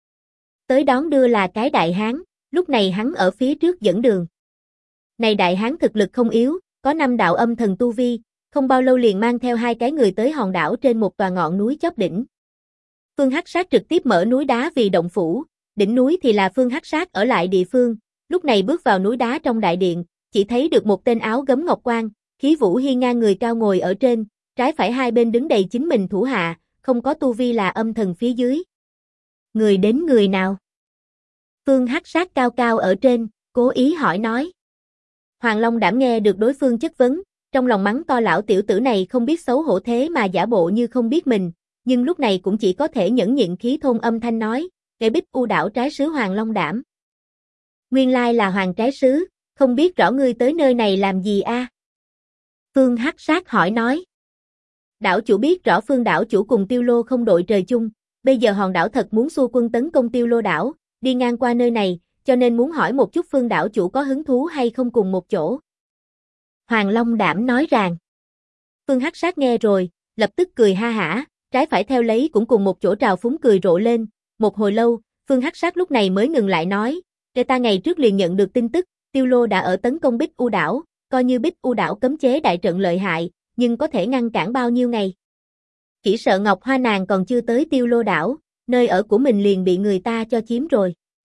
Tới đón đưa là cái đại hán, lúc này hắn ở phía trước dẫn đường. Này đại hán thực lực không yếu, có 5 đạo âm thần tu vi, không bao lâu liền mang theo 2 cái người tới hòn đảo trên một tòa ngọn núi chóp đỉnh. Phương Hắc Sát trực tiếp mở núi đá vì động phủ, đỉnh núi thì là Phương Hắc Sát ở lại địa phương, lúc này bước vào núi đá trong đại điện, chỉ thấy được một tên áo gấm ngọc quan, khí vũ hiên ngang người cao ngồi ở trên, trái phải hai bên đứng đầy chính mình thủ hạ, không có tu vi là âm thần phía dưới. Người đến người nào? Phương Hắc Sát cao cao ở trên, cố ý hỏi nói. Hoàng Long Đảm nghe được đối phương chất vấn, trong lòng mắng to lão tiểu tử này không biết xấu hổ thế mà giả bộ như không biết mình, nhưng lúc này cũng chỉ có thể nhẫn nhịn khí thôn âm thanh nói, để Bích U đảo trái sứ Hoàng Long Đảm. Nguyên lai là Hoàng trái sứ, không biết rõ ngươi tới nơi này làm gì a? Phương Hắc Sát hỏi nói. Đảo chủ biết rõ Phương đảo chủ cùng Tiêu Lô không đội trời chung, bây giờ hòn đảo thật muốn xua quân tấn công Tiêu Lô đảo, đi ngang qua nơi này, cho nên muốn hỏi một chút Phương đảo chủ có hứng thú hay không cùng một chỗ. Hoàng Long Đảm nói rằng. Phương Hắc Sát nghe rồi, lập tức cười ha hả, trái phải theo lấy cũng cùng một chỗ trào phúng cười rộ lên, một hồi lâu, Phương Hắc Sát lúc này mới ngừng lại nói, để ta ngày trước liền nhận được tin tức, Tiêu Lô đã ở tấn công Bích U đảo, coi như Bích U đảo cấm chế đại trận lợi hại, nhưng có thể ngăn cản bao nhiêu ngày. Chỉ sợ Ngọc Hoa nàng còn chưa tới Tiêu Lô đảo, nơi ở của mình liền bị người ta cho chiếm rồi.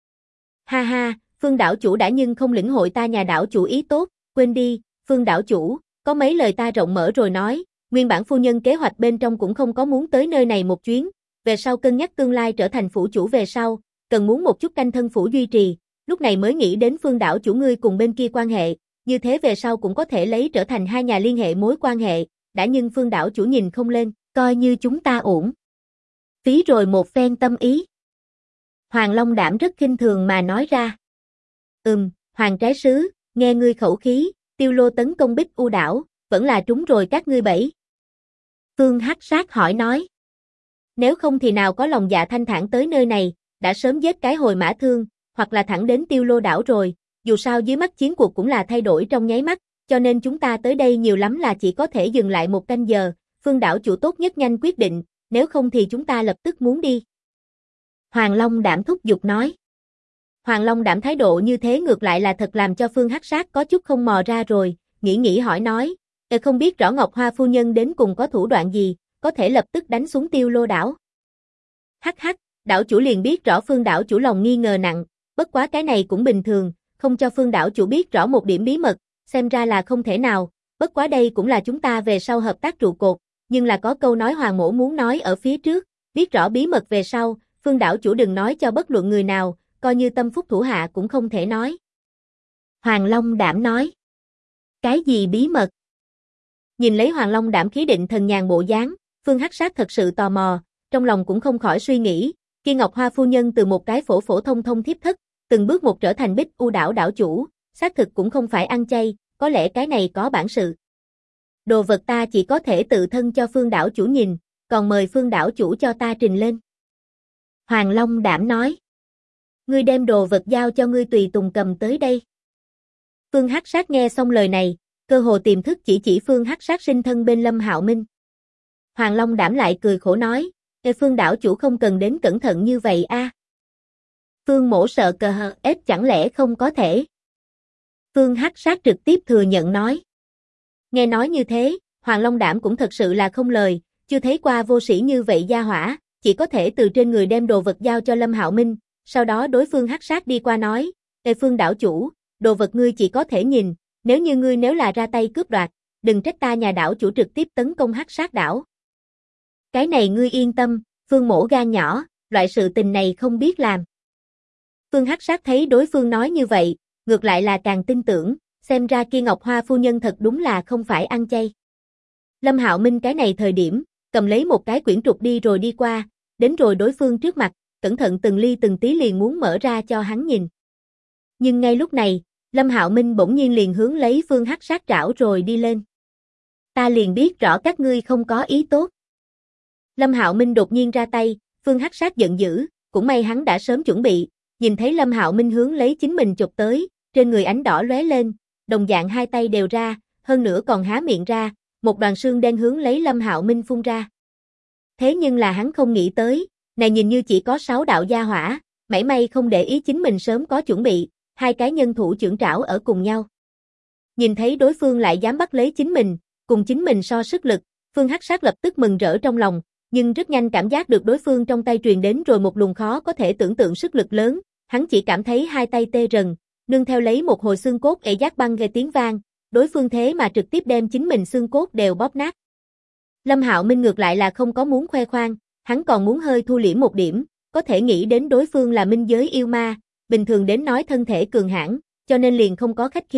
Ha ha, Phương đảo chủ đã nhưng không lĩnh hội ta nhà đảo chủ ý tốt, quên đi, Phương đảo chủ, có mấy lời ta rộng mở rồi nói, nguyên bản phu nhân kế hoạch bên trong cũng không có muốn tới nơi này một chuyến, về sau cân nhắc tương lai trở thành phủ chủ về sau, cần muốn một chút canh thân phủ duy trì, lúc này mới nghĩ đến Phương đảo chủ ngươi cùng bên kia quan hệ, như thế về sau cũng có thể lấy trở thành hai nhà liên hệ mối quan hệ, đã nhưng Phương đảo chủ nhìn không lên, coi như chúng ta ổn. Phí rồi một phen tâm ý. Hoàng Long Đảm rất khinh thường mà nói ra. Hoàng trái sứ, nghe ngươi khẩu khí, Tiêu Lô tấn công Bích U đảo, vẫn là trúng rồi các ngươi bẫy. Phương Hắc Sát hỏi nói. Nếu không thì nào có lòng dạ thanh thản tới nơi này, đã sớm giết cái hồi mã thương, hoặc là thẳng đến Tiêu Lô đảo rồi, dù sao dưới mắt chiến cuộc cũng là thay đổi trong nháy mắt, cho nên chúng ta tới đây nhiều lắm là chỉ có thể dừng lại một canh giờ, Phương đảo chủ tốt nhất nhanh quyết định, nếu không thì chúng ta lập tức muốn đi. Hoàng Long Đảm thúc giục nói. Hoàng Long Đảm thái độ như thế ngược lại là thật làm cho Phương Hắc Sát có chút không mò ra rồi, nghĩ hỏi nói, không biết rõ Ngọc Hoa phu nhân đến cùng có thủ đoạn gì, có thể lập tức đánh xuống Tiêu Lô đảo. Hắc hắc, đảo chủ liền biết rõ Phương đảo chủ lòng nghi ngờ nặng, bất quá cái này cũng bình thường, không cho Phương đảo chủ biết rõ một điểm bí mật, xem ra là không thể nào, bất quá đây cũng là chúng ta về sau hợp tác trụ cột, nhưng là có câu nói Hoàng mỗ muốn nói ở phía trước, biết rõ bí mật về sau, Phương đảo chủ đừng nói cho bất luận người nào, coi như tâm phúc thủ hạ cũng không thể nói. Hoàng Long Đảm nói. Cái gì bí mật? Nhìn lấy Hoàng Long Đảm khí định thần nhàn bộ dáng, Phương Hắc Sát thật sự tò mò, trong lòng cũng không khỏi suy nghĩ, khi Ngọc Hoa phu nhân từ một cái phổ phổ thông thông thiếp thất, từng bước một trở thành Bích U đảo đảo chủ, xác thực cũng không phải ăn chay, có lẽ cái này có bản sự. Đồ vật ta chỉ có thể tự thân cho Phương đảo chủ nhìn, còn mời Phương đảo chủ cho ta trình lên. Hoàng Long Đảm nói. Ngươi đem đồ vật giao cho ngươi tùy tùng cầm tới đây. Phương Hắc Sát nghe xong lời này, cơ hồ tiềm thức chỉ Phương Hắc Sát sinh thân bên Lâm Hạo Minh. Hoàng Long Đảm lại cười khổ nói, Phương đảo chủ không cần đến cẩn thận như vậy a. Phương mỗ sợ cờ hờ ép chẳng lẽ không có thể. Phương Hắc Sát trực tiếp thừa nhận nói. Nghe nói như thế, Hoàng Long Đảm cũng thật sự là không lời, chưa thấy qua vô sĩ như vậy gia hỏa, chỉ có thể từ trên người đem đồ vật giao cho Lâm Hạo Minh, sau đó đối Phương Hắc Sát đi qua nói, Phương đảo chủ, đồ vật ngươi chỉ có thể nhìn, nếu như ngươi nếu là ra tay cướp đoạt, đừng trách ta nhà đảo chủ trực tiếp tấn công Hắc Sát đảo. Cái này ngươi yên tâm, Phương mỗ gan nhỏ, loại sự tình này không biết làm. Phương Hắc Sát thấy đối phương nói như vậy, ngược lại là càng tin tưởng, xem ra kia Ngọc Hoa phu nhân thật đúng là không phải ăn chay. Lâm Hạo Minh cái này thời điểm, cầm lấy một cái quyển trục đi rồi đi qua, đến rồi đối phương trước mặt, cẩn thận từng ly từng tí liền muốn mở ra cho hắn nhìn. Nhưng ngay lúc này, Lâm Hạo Minh bỗng nhiên liền hướng lấy Phương Hắc Sát trảo rồi đi lên. Ta liền biết rõ các ngươi không có ý tốt. Lâm Hạo Minh đột nhiên ra tay, Phương Hắc Sát giận dữ, cũng may hắn đã sớm chuẩn bị, nhìn thấy Lâm Hạo Minh hướng lấy chính mình chụp tới, trên người ánh đỏ lóe lên, đồng dạng hai tay đều ra, hơn nữa còn há miệng ra, một đoàn xương đen hướng lấy Lâm Hạo Minh phun ra. Thế nhưng là hắn không nghĩ tới, này nhìn như chỉ có 6 đạo gia hỏa, mảy may không để ý chính mình sớm có chuẩn bị, hai cái nhân thủ chưởng trảo ở cùng nhau. Nhìn thấy đối phương lại dám bắt lấy chính mình, cùng chính mình so sức lực, Phương Hắc Sát lập tức mừng rỡ trong lòng, nhưng rất nhanh cảm giác được đối phương trong tay truyền đến rồi một luồng khó có thể tưởng tượng sức lực lớn, hắn chỉ cảm thấy hai tay tê rần, nương theo lấy một hồi xương cốt ệ giác băng gây tiếng vang, đối phương thế mà trực tiếp đem chính mình xương cốt đều bóp nát. Lâm Hạo Minh ngược lại là không có muốn khoe khoang, hắn còn muốn hơi thu liễm một điểm, có thể nghĩ đến đối phương là minh giới yêu ma, bình thường đến nói thân thể cường hãn, cho nên liền không có khách khí,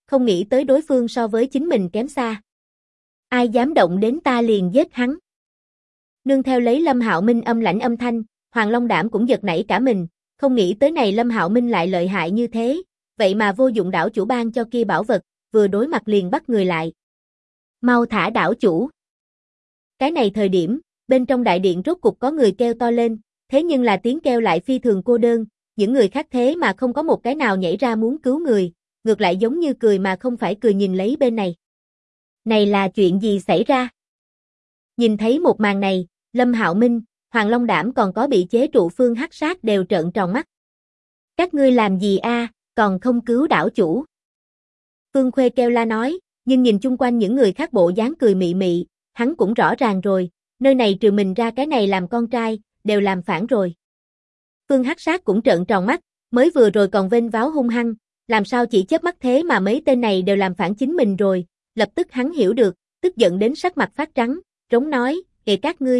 không nghĩ tới đối phương so với chính mình kém xa. Ai dám động đến ta liền giết hắn. Nương theo lấy Lâm Hạo Minh âm lãnh âm thanh, Hoàng Long Đảm cũng giật nảy cả mình, không nghĩ tới này Lâm Hạo Minh lại lợi hại như thế, vậy mà vô dụng đảo chủ ban cho kia bảo vật, vừa đối mặt liền bắt người lại. Mau thả đảo chủ. Cái này thời điểm, bên trong đại điện rốt cục có người kêu to lên, thế nhưng là tiếng kêu lại phi thường cô đơn, những người khác thế mà không có một cái nào nhảy ra muốn cứu người, ngược lại giống như cười mà không phải cười nhìn lấy bên này. Này là chuyện gì xảy ra? Nhìn thấy một màn này, Lâm Hạo Minh, Hoàng Long Đảm còn có bị chế trụ Phương Hắc Sát đều trợn tròn mắt. Các ngươi làm gì a, còn không cứu đảo chủ? Phương Khuê kêu la nói, nhưng nhìn chung quanh những người khác bộ dáng cười mị mị, hắn cũng rõ ràng rồi, nơi này trừ mình ra cái này làm con trai, đều làm phản rồi. Phương Hắc Sát cũng trợn tròn mắt, mới vừa rồi còn vênh váo hung hăng, làm sao chỉ chớp mắt thế mà mấy tên này đều làm phản chính mình rồi, lập tức hắn hiểu được, tức giận đến sắc mặt phát trắng, trống nói, kệ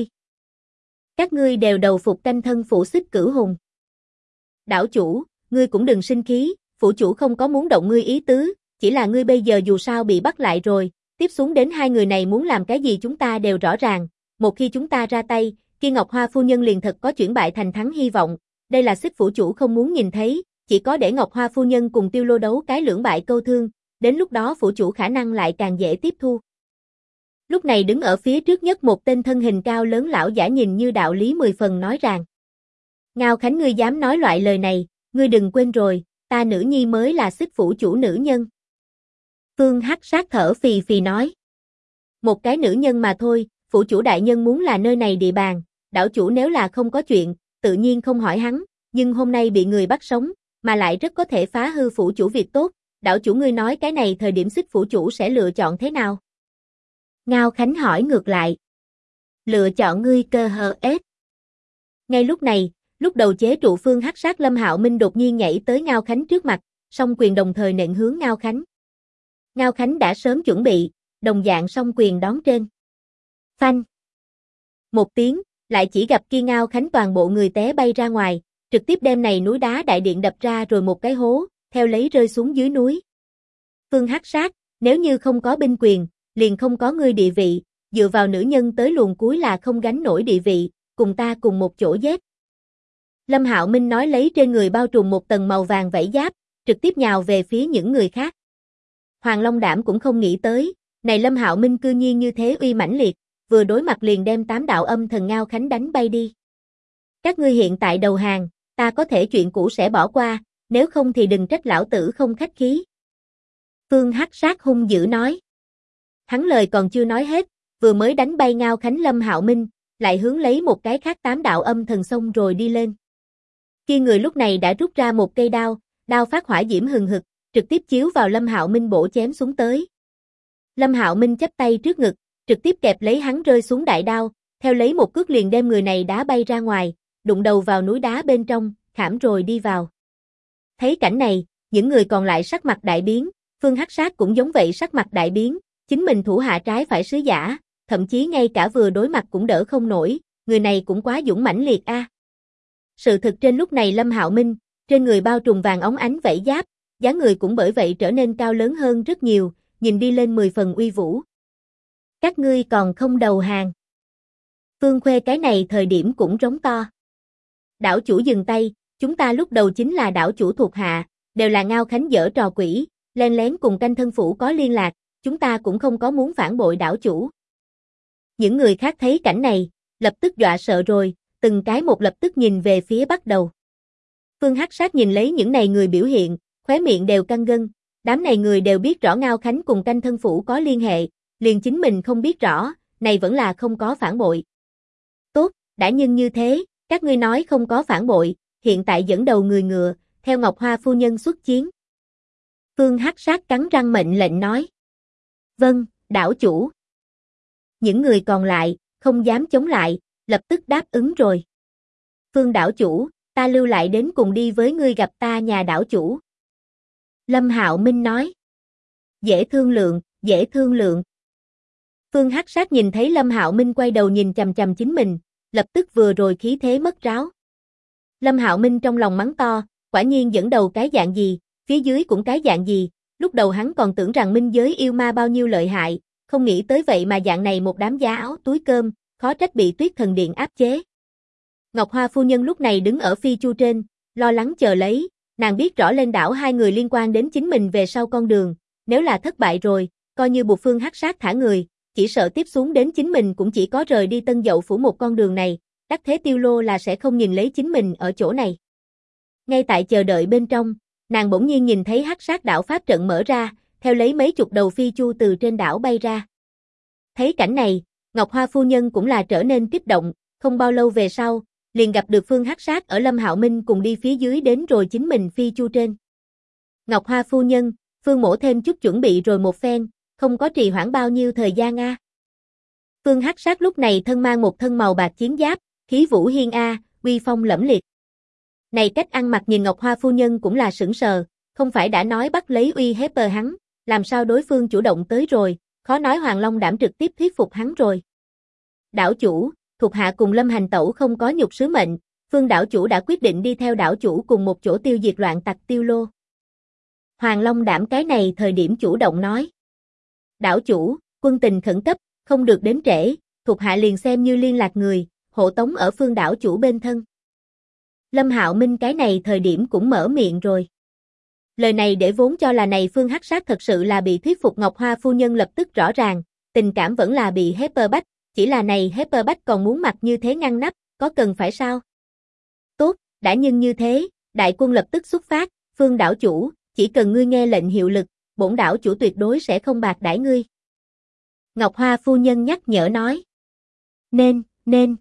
các ngươi đều đầu phục canh thân phụ xích cửu hùng. Đảo chủ, ngươi cũng đừng sinh khí, phụ chủ không có muốn động ngươi ý tứ, chỉ là ngươi bây giờ dù sao bị bắt lại rồi, tiếp xuống đến hai người này muốn làm cái gì chúng ta đều rõ ràng, một khi chúng ta ra tay, kia Ngọc Hoa phu nhân liền thật có chuyển bại thành thắng hy vọng, đây là xích phụ chủ không muốn nhìn thấy, chỉ có để Ngọc Hoa phu nhân cùng Tiêu Lô đấu cái lưỡng bại câu thương, đến lúc đó phụ chủ khả năng lại càng dễ tiếp thu. Lúc này đứng ở phía trước nhất một tên thân hình cao lớn lão giả nhìn như đạo lý 10 phần nói rằng. Ngao Khánh ngươi dám nói loại lời này, ngươi đừng quên rồi, ta nữ nhi mới là xích phụ chủ nữ nhân. Phương Hắc Sát thở phì phì nói. Một cái nữ nhân mà thôi, phụ chủ đại nhân muốn là nơi này địa bàn, đảo chủ nếu là không có chuyện, tự nhiên không hỏi hắn, nhưng hôm nay bị người bắt sống, mà lại rất có thể phá hư phụ chủ việc tốt, đảo chủ ngươi nói cái này thời điểm xích phụ chủ sẽ lựa chọn thế nào? Ngao Khánh hỏi ngược lại. Lựa chọn ngươi cơ hờ ết. Ngay lúc này, lúc đầu chế trụ Phương Hắc Sát Lâm Hạo Minh đột nhiên nhảy tới Ngao Khánh trước mặt, song quyền đồng thời nện hướng Ngao Khánh. Ngao Khánh đã sớm chuẩn bị, đồng dạng song quyền đón trên. Phanh. Một tiếng, lại chỉ gặp kia Ngao Khánh toàn bộ người té bay ra ngoài, trực tiếp đem này núi đá đại điện đập ra rồi một cái hố, theo lấy rơi xuống dưới núi. Phương Hắc Sát, nếu như không có binh quyền, liền không có ngươi địa vị, dựa vào nữ nhân tới luồn cuối là không gánh nổi địa vị, cùng ta cùng một chỗ giết. Lâm Hạo Minh nói lấy trên người bao trùm một tầng màu vàng vảy giáp, trực tiếp nhào về phía những người khác. Hoàng Long Đảm cũng không nghĩ tới, này Lâm Hạo Minh cư nhiên như thế uy mãnh liệt, vừa đối mặt liền đem 8 đạo âm thần Ngao Khánh đánh bay đi. Các ngươi hiện tại đầu hàng, ta có thể chuyện cũ sẽ bỏ qua, nếu không thì đừng trách lão tử không khách khí. Phương Hắc Sát hung dữ nói. Hắn lời còn chưa nói hết, vừa mới đánh bay Ngao Khánh Lâm Hạo Minh, lại hướng lấy một cái khác 8 đạo âm thần xông rồi đi lên. Kia người lúc này đã rút ra một cây đao, đao phát hỏa diễm hừng hực, trực tiếp chiếu vào Lâm Hạo Minh bổ chém xuống tới. Lâm Hạo Minh chắp tay trước ngực, trực tiếp kẹp lấy hắn rơi xuống đại đao, theo lấy một cước liền đem người này đá bay ra ngoài, đụng đầu vào núi đá bên trong, khảm rồi đi vào. Thấy cảnh này, những người còn lại sắc mặt đại biến, Phương Hắc Sát cũng giống vậy sắc mặt đại biến, chính mình thủ hạ trái phải sứ giả, thậm chí ngay cả vừa đối mặt cũng đỡ không nổi, người này cũng quá dũng mãnh liệt a. Sự thực trên lúc này Lâm Hạo Minh, trên người bao trùm vàng óng ánh vảy giáp, dáng người cũng bởi vậy trở nên cao lớn hơn rất nhiều, nhìn đi lên 10 phần uy vũ. Các ngươi còn không đầu hàng. Phương Khuê cái này thời điểm cũng rống to. Đảo chủ dừng tay, chúng ta lúc đầu chính là đảo chủ thuộc hạ, đều là Ngao Khánh giở trò quỷ, len lén cùng canh thân phủ có liên lạc, chúng ta cũng không có muốn phản bội đảo chủ. Những người khác thấy cảnh này, lập tức dọa sợ rồi, từng cái một lập tức nhìn về phía bắt đầu. Phương Hắc Sát nhìn lấy những này người biểu hiện, khóe miệng đều căng gân, đám này người đều biết rõ Ngao Khánh cùng canh thân phủ có liên hệ, liền chính mình không biết rõ, này vẫn là không có phản bội. Tốt, đã nhưng như thế, các ngươi nói không có phản bội, hiện tại dẫn đầu người ngựa, theo Ngọc Hoa phu nhân xuất chiến. Phương Hắc Sát cắn răng mệnh lệnh nói. Vâng, đảo chủ. Những người còn lại, không dám chống lại, lập tức đáp ứng rồi. Phương đảo chủ, ta lưu lại đến cùng đi với ngươi gặp ta nhà đảo chủ. Lâm Hạo Minh nói. Dễ thương lượng, dễ thương lượng. Phương Hắc Sát nhìn thấy Lâm Hạo Minh quay đầu nhìn chằm chằm chính mình, lập tức vừa rồi khí thế mất ráo. Lâm Hạo Minh trong lòng mắng to, quả nhiên dẫn đầu cái dạng gì, phía dưới cũng cái dạng gì, Lúc đầu hắn còn tưởng rằng minh giới yêu ma bao nhiêu lợi hại, không nghĩ tới vậy mà dạng này một đám giá áo túi cơm, khó trách bị Tuyết Thần Điện áp chế. Ngọc Hoa phu nhân lúc này đứng ở phi chu trên, lo lắng chờ lấy, nàng biết rõ lên đảo hai người liên quan đến chính mình về sau con đường, nếu là thất bại rồi, coi như buộc Phương Hắc Sát thả người, chỉ sợ tiếp xuống đến chính mình cũng chỉ có rời đi Tân Dậu phủ một con đường này, đắc thế Tiêu Lô là sẽ không nhìn lấy chính mình ở chỗ này. Ngay tại chờ đợi bên trong, nàng bỗng nhiên nhìn thấy Hắc Sát đảo pháp trận mở ra, theo lấy mấy chục đầu phi chu từ trên đảo bay ra. Thấy cảnh này, Ngọc Hoa phu nhân cũng là trở nên kích động, không bao lâu về sau, liền gặp được Phương Hắc Sát ở Lâm Hạo Minh cùng đi phía dưới đến rồi chính mình phi chu trên. Ngọc Hoa phu nhân, Phương mổ thêm chút chuẩn bị rồi một phen, không có trì hoãn bao nhiêu thời gian a. Phương Hắc Sát lúc này thân mang một thân màu bạc chiến giáp, khí vũ hiên a, uy phong lẫm liệt. Này cách ăn mặc nhìn Ngọc Hoa phu nhân cũng là sững sờ, không phải đã nói bắt lấy uy hiếp hắn, làm sao đối phương chủ động tới rồi, khó nói Hoàng Long Đảm trực tiếp thuyết phục hắn rồi. Đảo chủ, thuộc hạ cùng Lâm Hành Tẩu không có nhục sứ mệnh, Phương đảo chủ đã quyết định đi theo đảo chủ cùng một chỗ tiêu diệt loạn tặc Tiêu Lô. Hoàng Long Đảm cái này thời điểm chủ động nói. Đảo chủ, quân tình khẩn cấp, không được đến trễ, thuộc hạ liền xem như liên lạc người, hộ tống ở Phương đảo chủ bên thân. Lâm Hạo Minh cái này thời điểm cũng mở miệng rồi. Lời này để vốn cho là này Phương Hắc Sát thật sự là bị thuyết phục Ngọc Hoa phu nhân lập tức rõ ràng, tình cảm vẫn là bị Hepper Bách, chỉ là này Hepper Bách còn muốn mặc như thế ngăn nắp, có cần phải sao? Tốt, đã nhưng như thế, đại quân lập tức xuất phát, Phương đảo chủ, chỉ cần ngươi nghe lệnh hiệu lực, bổn đảo chủ tuyệt đối sẽ không bạc đãi ngươi. Ngọc Hoa phu nhân nhắc nhở nói. Nên.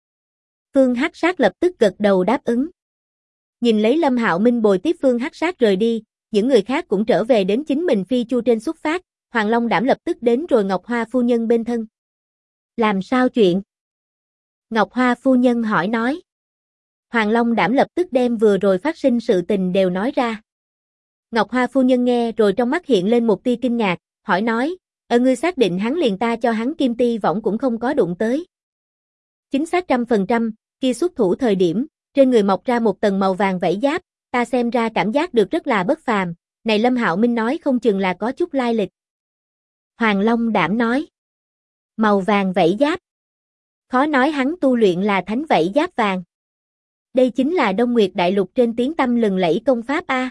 Phương Hắc Sát lập tức gật đầu đáp ứng. Nhìn lấy Lâm Hạo Minh bồi tiếp Phương Hắc Sát rời đi, những người khác cũng trở về đến chính mình phi chu trên xuất phát, Hoàng Long Đảm lập tức đến rồi Ngọc Hoa phu nhân bên thân. Làm sao chuyện? Ngọc Hoa phu nhân hỏi nói. Hoàng Long Đảm lập tức đem vừa rồi phát sinh sự tình đều nói ra. Ngọc Hoa phu nhân nghe rồi trong mắt hiện lên một tia kinh ngạc, hỏi nói, ngươi xác định hắn liền ta cho hắn kim ti võng cũng không có đụng tới. Chính xác 100%, kia xuất thủ thời điểm, trên người mọc ra một tầng màu vàng vảy giáp, ta xem ra cảm giác được rất là bất phàm, này Lâm Hạo Minh nói không chừng là có chút lai lịch. Hoàng Long Đảm nói, màu vàng vảy giáp. Khó nói hắn tu luyện là thánh vảy giáp vàng. Đây chính là Đông Nguyệt Đại Lục trên tiếng tăm lừng lẫy công pháp a.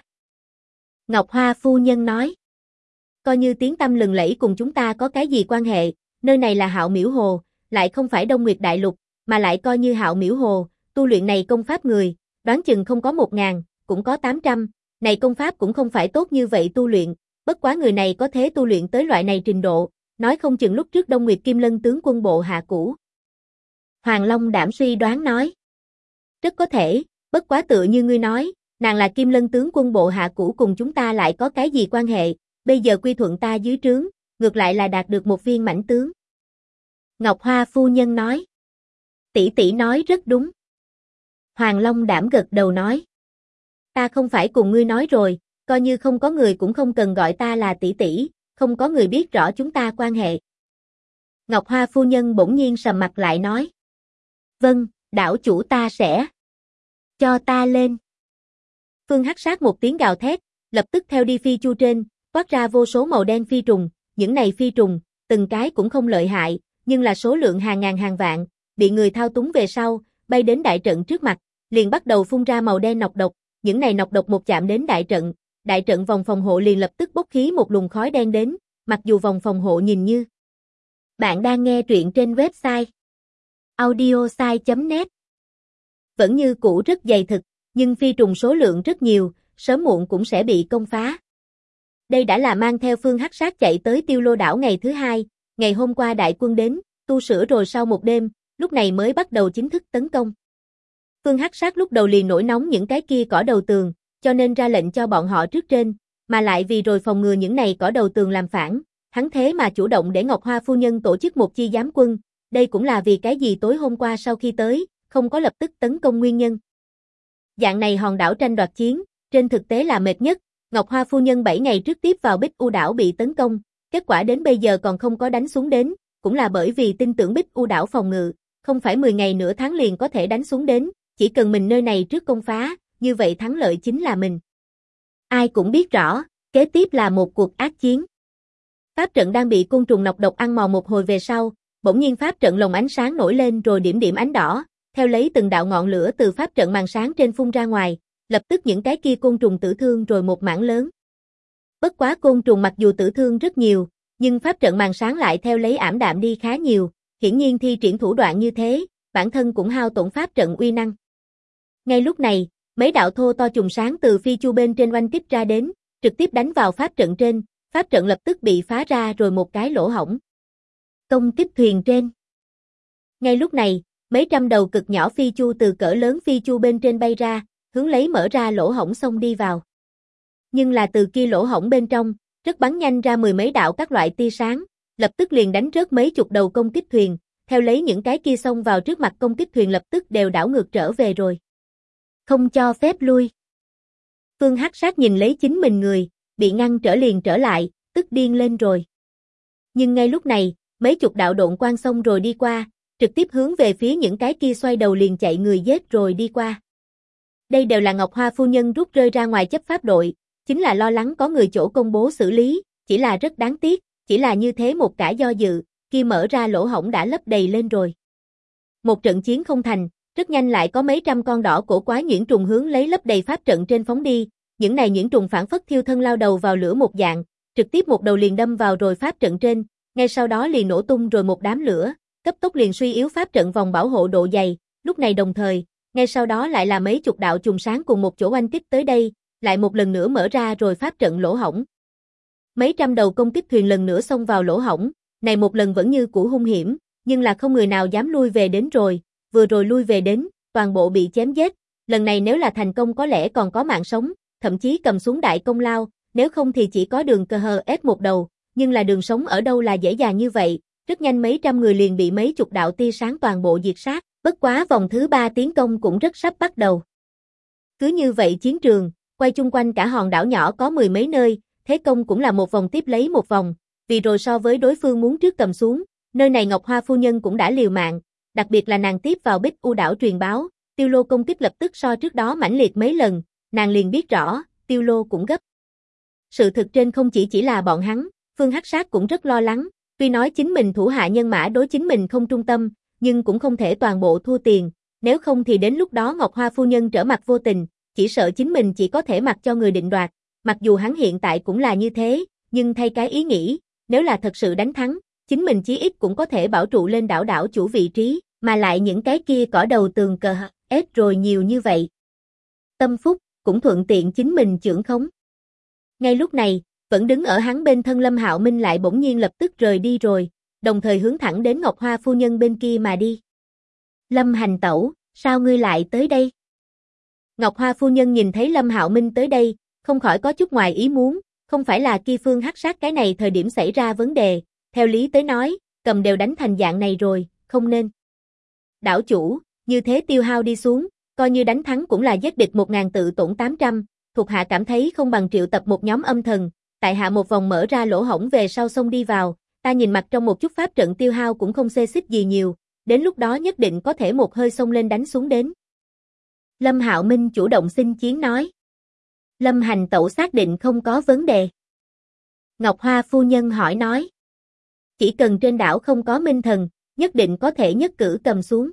Ngọc Hoa phu nhân nói, coi như tiếng tăm lừng lẫy cùng chúng ta có cái gì quan hệ, nơi này là Hạo Miễu Hồ, lại không phải Đông Nguyệt Đại Lục, mà lại coi như Hạo Miễu Hồ, tu luyện này công pháp người, đoán chừng không có 1000, cũng có 800, này công pháp cũng không phải tốt như vậy tu luyện, bất quá người này có thế tu luyện tới loại này trình độ, nói không chừng lúc trước Đông Nguyệt Kim Lân tướng quân bộ hạ cũ. Hoàng Long Đảm suy đoán nói, rất có thể, bất quá tựa như ngươi nói, nàng là Kim Lân tướng quân bộ hạ cũ cùng chúng ta lại có cái gì quan hệ, bây giờ quy thuận ta dưới trướng, ngược lại là đạt được một viên mãnh tướng. Ngọc Hoa phu nhân nói, tỷ tỷ nói rất đúng. Hoàng Long Đảm gật đầu nói, ta không phải cùng ngươi nói rồi, coi như không có người cũng không cần gọi ta là tỷ tỷ, không có người biết rõ chúng ta quan hệ. Ngọc Hoa phu nhân bỗng nhiên sầm mặt lại nói, vâng, đảo chủ ta sẽ cho ta lên. Phương Hắc Sát một tiếng gào thét, lập tức theo đi phi chu trên, toát ra vô số màu đen phi trùng, những này phi trùng, từng cái cũng không lợi hại, nhưng là số lượng hàng ngàn hàng vạn, bị người thao túng về sau, bay đến đại trận trước mặt, liền bắt đầu phun ra màu đen nọc độc, những này nọc độc một chạm đến đại trận vòng phòng hộ liền lập tức bốc khí một luồng khói đen đến, mặc dù vòng phòng hộ nhìn như. Bạn đang nghe truyện trên website audiosai.net. Vẫn như cũ rất dày thực, nhưng phi trùng số lượng rất nhiều, sớm muộn cũng sẽ bị công phá. Đây đã là mang theo Phương Hắc Sát chạy tới Tiêu Lô đảo ngày thứ hai, ngày hôm qua đại quân đến, tu sửa rồi sau một đêm, lúc này mới bắt đầu chính thức tấn công. Phương Hắc Sát lúc đầu liền nổi nóng những cái kia cỏ đầu tường, cho nên ra lệnh cho bọn họ trước trên, mà lại vì rồi phòng ngừa những này cỏ đầu tường làm phản, hắn thế mà chủ động để Ngọc Hoa phu nhân tổ chức một chi giám quân, đây cũng là vì cái gì tối hôm qua sau khi tới, không có lập tức tấn công nguyên nhân. Dạng này hòn đảo tranh đoạt chiến, trên thực tế là mệt nhất, Ngọc Hoa phu nhân 7 ngày trước tiếp vào Bích U đảo bị tấn công, kết quả đến bây giờ còn không có đánh xuống đến, cũng là bởi vì tin tưởng Bích U đảo phòng ngự, không phải 10 ngày nửa tháng liền có thể đánh xuống đến, chỉ cần mình nơi này trước công phá, như vậy thắng lợi chính là mình. Ai cũng biết rõ, Kế tiếp là một cuộc ác chiến. Pháp trận đang bị côn trùng nọc độc ăn mòn một hồi về sau, bỗng nhiên pháp trận lồng ánh sáng nổi lên rồi điểm điểm ánh đỏ, theo lấy từng đạo ngọn lửa từ pháp trận màn sáng trên phun ra ngoài, lập tức những cái kia côn trùng tử thương rồi một mảng lớn. Bất quá côn trùng mặc dù tử thương rất nhiều, nhưng pháp trận màn sáng lại theo lấy ảm đạm đi khá nhiều, hiển nhiên thi triển thủ đoạn như thế, bản thân cũng hao tổn pháp trận uy năng. Ngay lúc này, mấy đạo thô to trùng sáng từ phi chu bên trên oanh kích ra đến, trực tiếp đánh vào pháp trận trên, pháp trận lập tức bị phá ra rồi một cái lỗ hổng. Công kích thuyền trên. Ngay lúc này, mấy trăm đầu cực nhỏ phi chu từ cỡ lớn phi chu bên trên bay ra, hướng lấy mở ra lỗ hổng xông đi vào. Nhưng là từ kia lỗ hổng bên trong, rất bắn nhanh ra mười mấy đạo các loại tia sáng, lập tức liền đánh rớt mấy chục đầu công kích thuyền, theo lấy những cái kia xông vào trước mặt công kích thuyền lập tức đều đảo ngược trở về rồi. Không cho phép lui. Phương Hắc Sát nhìn lấy chính mình người, bị ngăn trở liền trở lại, tức điên lên rồi. Nhưng ngay lúc này, mấy chục đạo độn quang xông rồi đi qua, trực tiếp hướng về phía những cái kia xoay đầu liền chạy người giết rồi đi qua. Đây đều là Ngọc Hoa phu nhân rút rơi ra ngoài chấp pháp đội, chính là lo lắng có người chỗ công bố xử lý, chỉ là rất đáng tiếc, chỉ là như thế một cả do dự, kia mở ra lỗ hổng đã lấp đầy lên rồi. Một trận chiến không thành, rất nhanh lại có mấy trăm con đỏ cổ quái nhuyễn trùng hướng lấy lấp đầy pháp trận trên phóng đi, những này nhuyễn trùng phản phất thiêu thân lao đầu vào lửa một dạng, trực tiếp một đầu liền đâm vào rồi pháp trận trên, ngay sau đó liền nổ tung rồi một đám lửa, cấp tốc liền suy yếu pháp trận vòng bảo hộ độ dày, lúc này đồng thời, ngay sau đó lại là mấy chục đạo trùng sáng cùng một chỗ oanh kích tới đây, lại một lần nữa mở ra rồi pháp trận lỗ hổng. Mấy trăm đầu công kích thuyền lần nữa xông vào lỗ hổng, này một lần vẫn như cũ hung hiểm, nhưng là không người nào dám lui về đến rồi, vừa rồi lui về đến, toàn bộ bị chém giết, lần này nếu là thành công có lẽ còn có mạng sống, thậm chí cầm xuống đại công lao, nếu không thì chỉ có đường KHS một đầu, nhưng là đường sống ở đâu là dễ dàng như vậy, rất nhanh mấy trăm người liền bị mấy chục đạo tia sáng toàn bộ diệt sát, bất quá vòng thứ 3 tiến công cũng rất sắp bắt đầu. Cứ như vậy chiến trường, quay chung quanh cả hòn đảo nhỏ có mười mấy nơi, thế công cũng là một vòng tiếp lấy một vòng, vì rồi so với đối phương muốn trước cầm xuống, nơi này Ngọc Hoa phu nhân cũng đã liều mạng, đặc biệt là nàng tiếp vào Bích U đảo truyền báo, Tiêu Lô công kích lập tức so trước đó mãnh liệt mấy lần, nàng liền biết rõ, Tiêu Lô cũng gấp. Sự thực trên không chỉ là bọn hắn, Phương Hắc Sát cũng rất lo lắng, tuy nói chính mình thủ hạ nhân mã đối chính mình không trung tâm, nhưng cũng không thể toàn bộ thua tiền, nếu không thì đến lúc đó Ngọc Hoa phu nhân trở mặt vô tình, chỉ sợ chính mình chỉ có thể mặc cho người định đoạt, mặc dù hắn hiện tại cũng là như thế, nhưng thay cái ý nghĩ, nếu là thật sự đánh thắng, chính mình chí ít cũng có thể bảo trụ lên đảo đảo chủ vị trí, mà lại những cái kia cỏ đầu tường cờ ép rồi nhiều như vậy. Tâm phúc, cũng thuận tiện chính mình chưởng khống. Ngay lúc này, vẫn đứng ở hắn bên thân Lâm Hạo Minh lại bỗng nhiên lập tức rời đi rồi, đồng thời hướng thẳng đến Ngọc Hoa phu nhân bên kia mà đi. Lâm hành tẩu, sao ngươi lại tới đây? Ngọc Hoa phu nhân nhìn thấy Lâm Hạo Minh tới đây, không khỏi có chút ngoài ý muốn, không phải là kia Phương Hắc Sát cái này thời điểm xảy ra vấn đề, theo lý tới nói, cầm đều đánh thành dạng này rồi, không nên. Đảo chủ, như thế tiêu hao đi xuống, coi như đánh thắng cũng là giết địch 1000 tự tổn 800, thuộc hạ cảm thấy không bằng triệu tập một nhóm âm thần, tại hạ một vòng mở ra lỗ hổng về sau xông đi vào, ta nhìn mặt trong một chút pháp trận tiêu hao cũng không xê xích gì nhiều, đến lúc đó nhất định có thể một hơi xông lên đánh xuống đến. Lâm Hạo Minh chủ động xin chiến nói. Lâm hành tẩu xác định không có vấn đề. Ngọc Hoa phu nhân hỏi nói. Chỉ cần trên đảo không có minh thần, nhất định có thể nhất cử cầm xuống.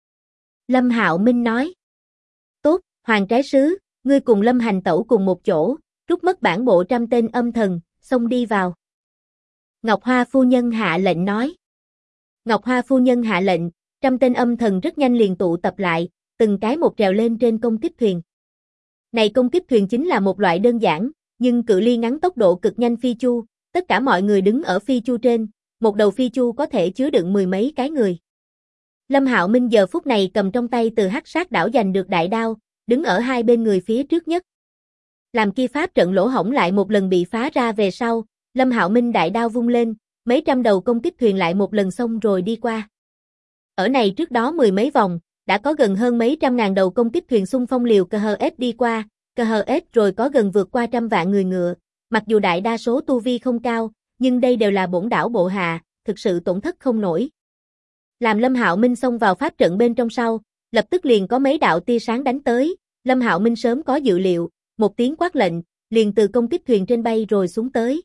Lâm Hạo Minh nói. Tốt, Hoàng Trái Sứ, ngươi cùng Lâm hành tẩu cùng một chỗ, rút mất bản bộ 100 tên âm thần, xông đi vào. Ngọc Hoa phu nhân hạ lệnh nói. Ngọc Hoa phu nhân hạ lệnh, 100 tên âm thần rất nhanh liền tụ tập lại, từng cái một trèo lên trên công kích thuyền. Này công kích thuyền chính là một loại đơn giản, nhưng cự ly ngắn tốc độ cực nhanh phi chu, tất cả mọi người đứng ở phi chu trên, một đầu phi chu có thể chứa đựng mười mấy cái người. Lâm Hạo Minh giờ phút này cầm trong tay từ Hắc Sát đảo giành được đại đao, đứng ở hai bên người phía trước nhất. Làm kia pháp trận lỗ hổng lại một lần bị phá ra về sau, Lâm Hạo Minh đại đao vung lên, mấy trăm đầu công kích thuyền lại một lần xông rồi đi qua. Ở này trước đó mười mấy vòng, đã có gần hơn mấy trăm ngàn đầu công kích thuyền xung phong liều KHS đi qua, KHS rồi có gần vượt qua 100 vạn người ngựa, mặc dù đại đa số tu vi không cao, nhưng đây đều là bổn đảo bộ hạ, thực sự tổn thất không nổi. Làm Lâm Hạo Minh xông vào pháp trận bên trong sau, lập tức liền có mấy đạo tia sáng đánh tới, Lâm Hạo Minh sớm có dự liệu, một tiếng quát lệnh, liền từ công kích thuyền trên bay rồi xuống tới.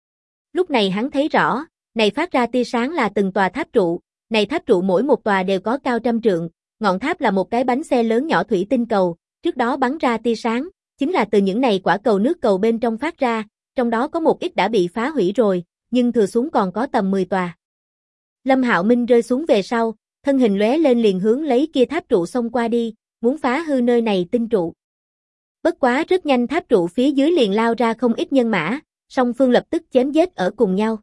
Lúc này hắn thấy rõ, này phát ra tia sáng là từng tòa tháp trụ, này tháp trụ mỗi một tòa đều có cao trăm trượng, ngọn tháp là một cái bánh xe lớn nhỏ thủy tinh cầu, trước đó bắn ra tia sáng, chính là từ những này quả cầu nước cầu bên trong phát ra, trong đó có một ít đã bị phá hủy rồi, nhưng thừa xuống còn có tầm 10 tòa. Lâm Hạo Minh rơi xuống về sau, thân hình lóe lên liền hướng lấy kia tháp trụ xông qua đi, muốn phá hư nơi này tinh trụ. Bất quá rất nhanh tháp trụ phía dưới liền lao ra không ít nhân mã, song phương lập tức chém giết ở cùng nhau.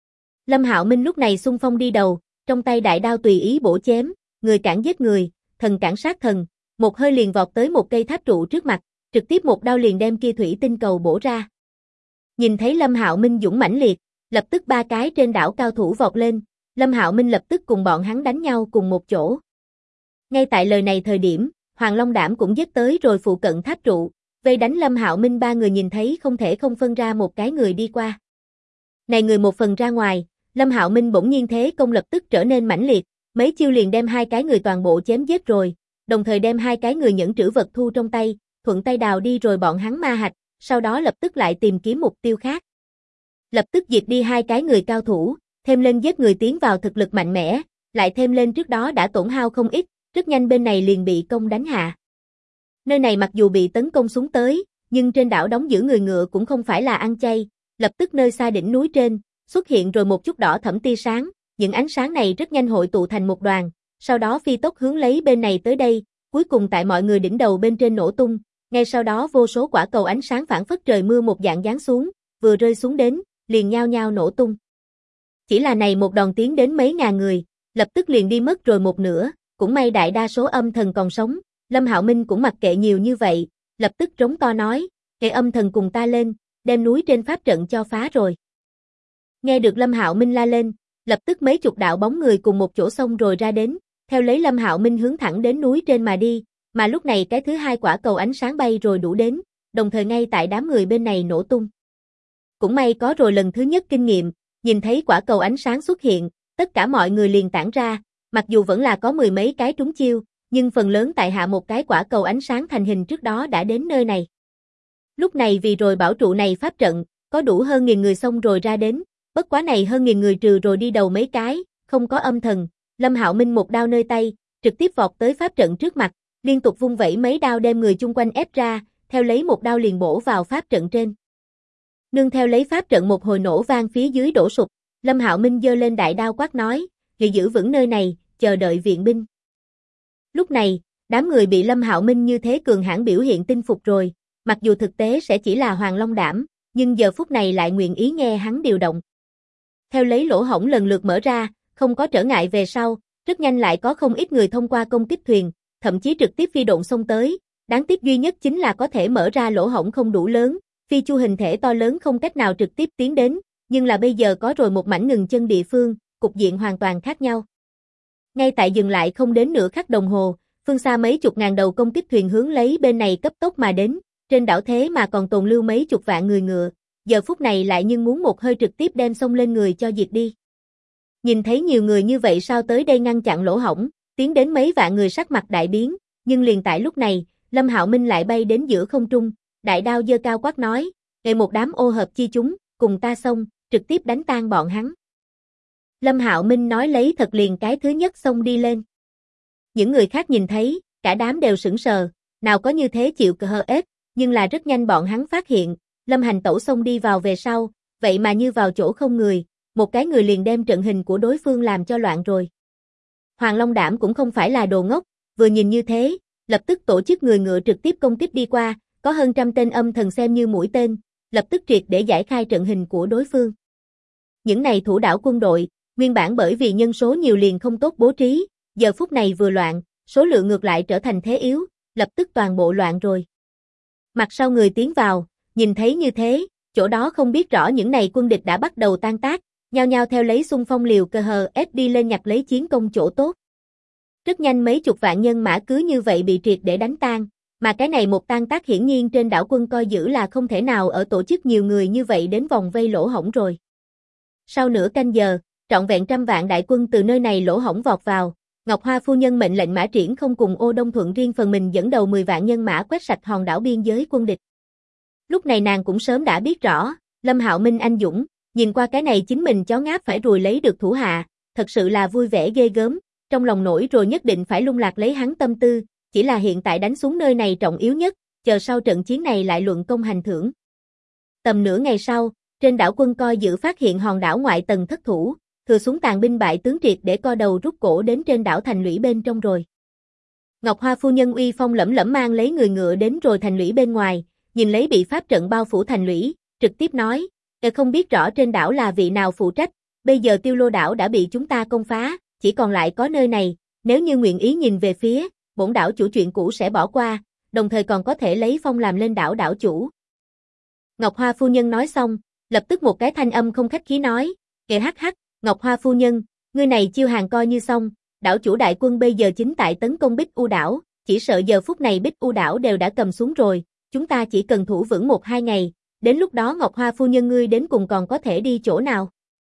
Lâm Hạo Minh lúc này xung phong đi đầu, trong tay đại đao tùy ý bổ chém, người cản giết người, thần cản sát thần, một hơi liền vọt tới một cây tháp trụ trước mặt, trực tiếp một đao liền đem kia thủy tinh cầu bổ ra. Nhìn thấy Lâm Hạo Minh dũng mãnh liệt, lập tức ba cái trên đảo cao thủ vọt lên, Lâm Hạo Minh lập tức cùng bọn hắn đánh nhau cùng một chỗ. Ngay tại lời này thời điểm, Hoàng Long Đảm cũng giết tới rồi phụ cận tháp trụ, vây đánh Lâm Hạo Minh ba người nhìn thấy không thể không phân ra một cái người đi qua. Này người một phần ra ngoài, Lâm Hạo Minh bỗng nhiên thế công lập tức trở nên mãnh liệt, mấy chiêu liền đem hai cái người toàn bộ chém giết rồi, đồng thời đem hai cái người nhẫn trữ vật thu trong tay, thuận tay đào đi rồi bọn hắn ma hạch, sau đó lập tức lại tìm kiếm mục tiêu khác. Lập tức diệt đi hai cái người cao thủ, thêm lên giết người tiến vào thực lực mạnh mẽ, lại thêm lên trước đó đã tổn hao không ít, rất nhanh bên này liền bị công đánh hạ. Nơi này mặc dù bị tấn công xuống tới, nhưng trên đảo đóng giữ người ngựa cũng không phải là ăn chay, lập tức nơi xa đỉnh núi trên, xuất hiện rồi một chút đỏ thẫm tia sáng, những ánh sáng này rất nhanh hội tụ thành một đoàn, sau đó phi tốc hướng lấy bên này tới đây, cuối cùng tại mọi người đỉnh đầu bên trên nổ tung, ngay sau đó vô số quả cầu ánh sáng phảng phất trời mưa một dạng giáng xuống, vừa rơi xuống đến, liền nhao nhao nổ tung. Chỉ là này một đòn tiến đến mấy ngàn người, lập tức liền đi mất rồi một nửa, cũng may đại đa số âm thần còn sống, Lâm Hạo Minh cũng mặc kệ nhiều như vậy, lập tức trống to nói, "Kệ âm thần cùng ta lên, đem núi trên pháp trận cho phá rồi." Nghe được Lâm Hạo Minh la lên, lập tức mấy chục đạo bóng người cùng một chỗ xông rồi ra đến, theo lấy Lâm Hạo Minh hướng thẳng đến núi trên mà đi, mà lúc này cái thứ hai quả cầu ánh sáng bay rồi đủ đến, đồng thời ngay tại đám người bên này nổ tung. Cũng may có rồi lần thứ nhất kinh nghiệm, nhìn thấy quả cầu ánh sáng xuất hiện, tất cả mọi người liền tản ra, mặc dù vẫn là có mười mấy cái trúng chiêu, nhưng phần lớn tại hạ một cái quả cầu ánh sáng thành hình trước đó đã đến nơi này. Lúc này vì rồi bảo trụ này pháp trận, có đủ hơn 1000 người xông rồi ra đến, bất quá này hơn 1000 người trừ rồi đi đầu mấy cái, không có âm thần, Lâm Hạo Minh một đao nơi tay, trực tiếp vọt tới pháp trận trước mặt, liên tục vung vẩy mấy đao đem người chung quanh ép ra, theo lấy một đao liền bổ vào pháp trận trên. Nương theo lấy pháp trận một hồi nổ vang phía dưới đổ sụp, Lâm Hạo Minh giơ lên đại đao quát nói, "Ghi giữ vững nơi này, chờ đợi viện binh." Lúc này, đám người bị Lâm Hạo Minh như thế cường hãn biểu hiện tinh phục rồi, mặc dù thực tế sẽ chỉ là Hoàng Long Đảm, nhưng giờ phút này lại nguyện ý nghe hắn điều động. Theo lấy lỗ hổng lần lượt mở ra, không có trở ngại về sau, rất nhanh lại có không ít người thông qua công kích thuyền, thậm chí trực tiếp phi độn xông tới, đáng tiếc duy nhất chính là có thể mở ra lỗ hổng không đủ lớn, phi chu hình thể to lớn không cách nào trực tiếp tiến đến, nhưng là bây giờ có rồi một mảnh ngừng chân địa phương, cục diện hoàn toàn khác nhau. Ngay tại dừng lại không đến nửa khắc đồng hồ, phương xa mấy chục ngàn đầu công kích thuyền hướng lấy bên này cấp tốc mà đến, trên đảo thế mà còn tồn lưu mấy chục vạn người ngựa, giờ phút này lại nhưng muốn một hơi trực tiếp đem xông lên người cho diệt đi. Nhìn thấy nhiều người như vậy sao tới đây ngăn chặn lỗ hổng, tiến đến mấy vạn người sắc mặt đại biến, nhưng liền tại lúc này, Lâm Hạo Minh lại bay đến giữa không trung, đại đao giơ cao quát nói, "Nghệ một đám ô hợp chi chúng, cùng ta xông, trực tiếp đánh tan bọn hắn." Lâm Hạo Minh nói lấy thật liền cái thứ nhất xông đi lên. Những người khác nhìn thấy, cả đám đều sững sờ, nào có như thế chịu cờ hờ ết, nhưng là rất nhanh bọn hắn phát hiện, Lâm Hành Tẩu xông đi vào về sau, vậy mà như vào chỗ không người, một cái người liền đem trận hình của đối phương làm cho loạn rồi. Hoàng Long Đảm cũng không phải là đồ ngốc, vừa nhìn như thế, lập tức tổ chức người ngựa trực tiếp công kích đi qua, có hơn 100 tên âm thần xem như mũi tên, lập tức triệt để giải khai trận hình của đối phương. Những này thủ đảo quân đội, nguyên bản bởi vì nhân số nhiều liền không tốt bố trí, giờ phút này vừa loạn, số lượng ngược lại trở thành thế yếu, lập tức toàn bộ loạn rồi. Mặt sau người tiến vào, nhìn thấy như thế, chỗ đó không biết rõ những này quân địch đã bắt đầu tan tác, nhao nhao theo lấy xung phong liều cơ hờ ép đi lên nhặt lấy chiến công chỗ tốt. Rất nhanh mấy chục vạn nhân mã cứ như vậy bị triệt để đánh tan, mà cái này một tan tác hiển nhiên trên đảo quân coi giữ là không thể nào ở tổ chức nhiều người như vậy đến vòng vây lỗ hổng rồi. Sau nửa canh giờ, trọn vẹn 100 vạn đại quân từ nơi này lỗ hổng vọt vào, Ngọc Hoa phu nhân mệnh lệnh Mã Triển không cùng Ô Đông Thuận riêng phần mình dẫn đầu 10 vạn nhân mã quét sạch hòn đảo biên giới quân địch. Lúc này nàng cũng sớm đã biết rõ, Lâm Hạo Minh anh dũng, nhìn qua cái này chính mình chó ngáp phải ruồi lấy được thủ hạ, thật sự là vui vẻ ghê gớm, trong lòng nổi rồi nhất định phải lung lạc lấy hắn tâm tư, chỉ là hiện tại đánh xuống nơi này trọng yếu nhất, chờ sau trận chiến này lại luận công hành thưởng. Tầm nửa ngày sau, trên đảo Quân coi giữ phát hiện hòn đảo ngoại tầng thất thủ, thừa xuống tàn binh bại tướng triệt để co đầu rút cổ đến trên đảo thành lũy bên trong rồi. Ngọc Hoa phu nhân uy phong lẫm lẫm mang lấy người ngựa đến rồi thành lũy bên ngoài, nhìn lấy bị pháp trận bao phủ thành lũy, trực tiếp nói, không biết rõ trên đảo là vị nào phụ trách, bây giờ Tiêu Lô đảo đã bị chúng ta công phá, chỉ còn lại có nơi này, nếu như nguyện ý nhìn về phía, bổn đảo chủ chuyện cũ sẽ bỏ qua, đồng thời còn có thể lấy phong làm lên đảo đảo chủ. Ngọc Hoa phu nhân nói xong, lập tức một cái thanh âm không khách khí nói, hắc hắc, Ngọc Hoa phu nhân, ngươi này chiêu hàng coi như xong, đảo chủ đại quân bây giờ chính tại tấn công Bích U đảo, chỉ sợ giờ phút này Bích U đảo đều đã cầm xuống rồi, chúng ta chỉ cần thủ vững 1-2 ngày, đến lúc đó Ngọc Hoa phu nhân ngươi đến cùng còn có thể đi chỗ nào?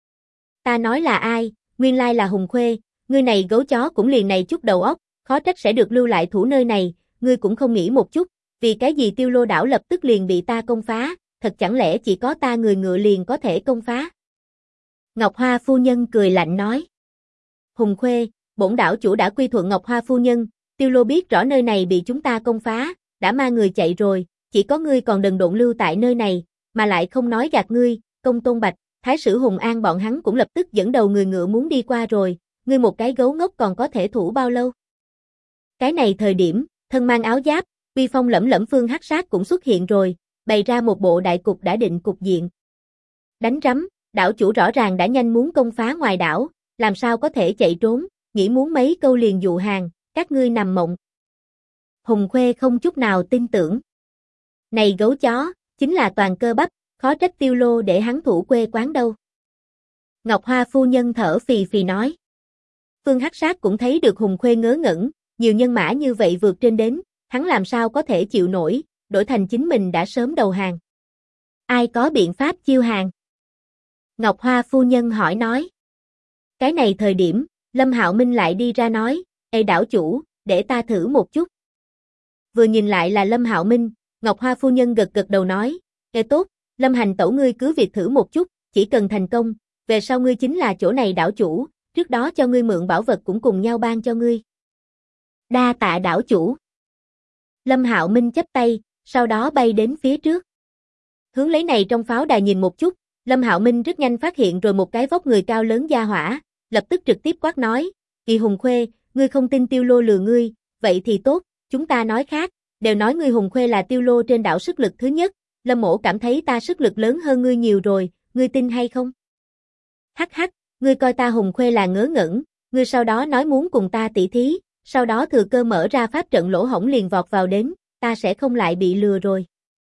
Ta nói là ai, nguyên lai là Hùng Khuê, ngươi này gấu chó cũng liền này chút đầu óc, khó trách sẽ được lưu lại thủ nơi này, ngươi cũng không nghĩ một chút, vì cái gì Tiêu Lô đảo lập tức liền bị ta công phá, thật chẳng lẽ chỉ có ta người ngựa liền có thể công phá? Ngọc Hoa phu nhân cười lạnh nói. Hùng Khuê, bổn đảo chủ đã quy thuận Ngọc Hoa phu nhân, Tiêu Lô biết rõ nơi này bị chúng ta công phá, đã ma người chạy rồi, chỉ có ngươi còn đần độn lưu tại nơi này, mà lại không nói gạt ngươi, Công Tôn Bạch, Thái sử Hùng An bọn hắn cũng lập tức dẫn đầu người ngựa muốn đi qua rồi, ngươi một cái gấu ngốc còn có thể thủ bao lâu? Cái này thời điểm, thân mang áo giáp, uy phong lẫm lẫm Phương Hắc Sát cũng xuất hiện rồi, bày ra một bộ đại cục đã định cục diện. Đánh rắm, đảo chủ rõ ràng đã nhanh muốn công phá ngoài đảo, làm sao có thể chạy trốn, nghĩ muốn mấy câu liền dụ hàng, các ngươi nằm mộng. Hùng Khuê không chút nào tin tưởng. Này gấu chó, chính là toàn cơ bắp, khó trách Tiêu Lô để hắn thủ quê quán đâu. Ngọc Hoa phu nhân thở phì phì nói. Phương Hắc Sát cũng thấy được Hùng Khuê ngớ ngẩn, nhiều nhân mã như vậy vượt trên đến, hắn làm sao có thể chịu nổi, đổi thành chính mình đã sớm đầu hàng. Ai có biện pháp chiêu hàng? Ngọc Hoa phu nhân hỏi nói. Cái này thời điểm, Lâm Hạo Minh lại đi ra nói, ê đảo chủ, để ta thử một chút. Vừa nhìn lại là Lâm Hạo Minh, Ngọc Hoa phu nhân gật gật đầu nói, ê tốt, Lâm hành tẩu ngươi cứ việc thử một chút, chỉ cần thành công, về sau ngươi chính là chỗ này đảo chủ, trước đó cho ngươi mượn bảo vật cũng cùng nhau ban cho ngươi. Đa tạ đảo chủ. Lâm Hạo Minh chắp tay, sau đó bay đến phía trước. Hướng lấy này trong pháo đài nhìn một chút, Lâm Hạo Minh rất nhanh phát hiện rồi một cái vóc người cao lớn gia hỏa, lập tức trực tiếp quát nói, Kỳ Hùng Khuê, ngươi không tin Tiêu Lô lừa ngươi, vậy thì tốt, chúng ta nói khác, đều nói ngươi Hùng Khuê là Tiêu Lô trên đảo sức lực thứ nhất, Lâm mỗ cảm thấy ta sức lực lớn hơn ngươi nhiều rồi, ngươi tin hay không? Hắc hắc, ngươi coi ta Hùng Khuê là ngớ ngẩn, ngươi sau đó nói muốn cùng ta tỉ thí, sau đó thừa cơ mở ra pháp trận lỗ hổng liền vọt vào đến, ta sẽ không lại bị lừa rồi.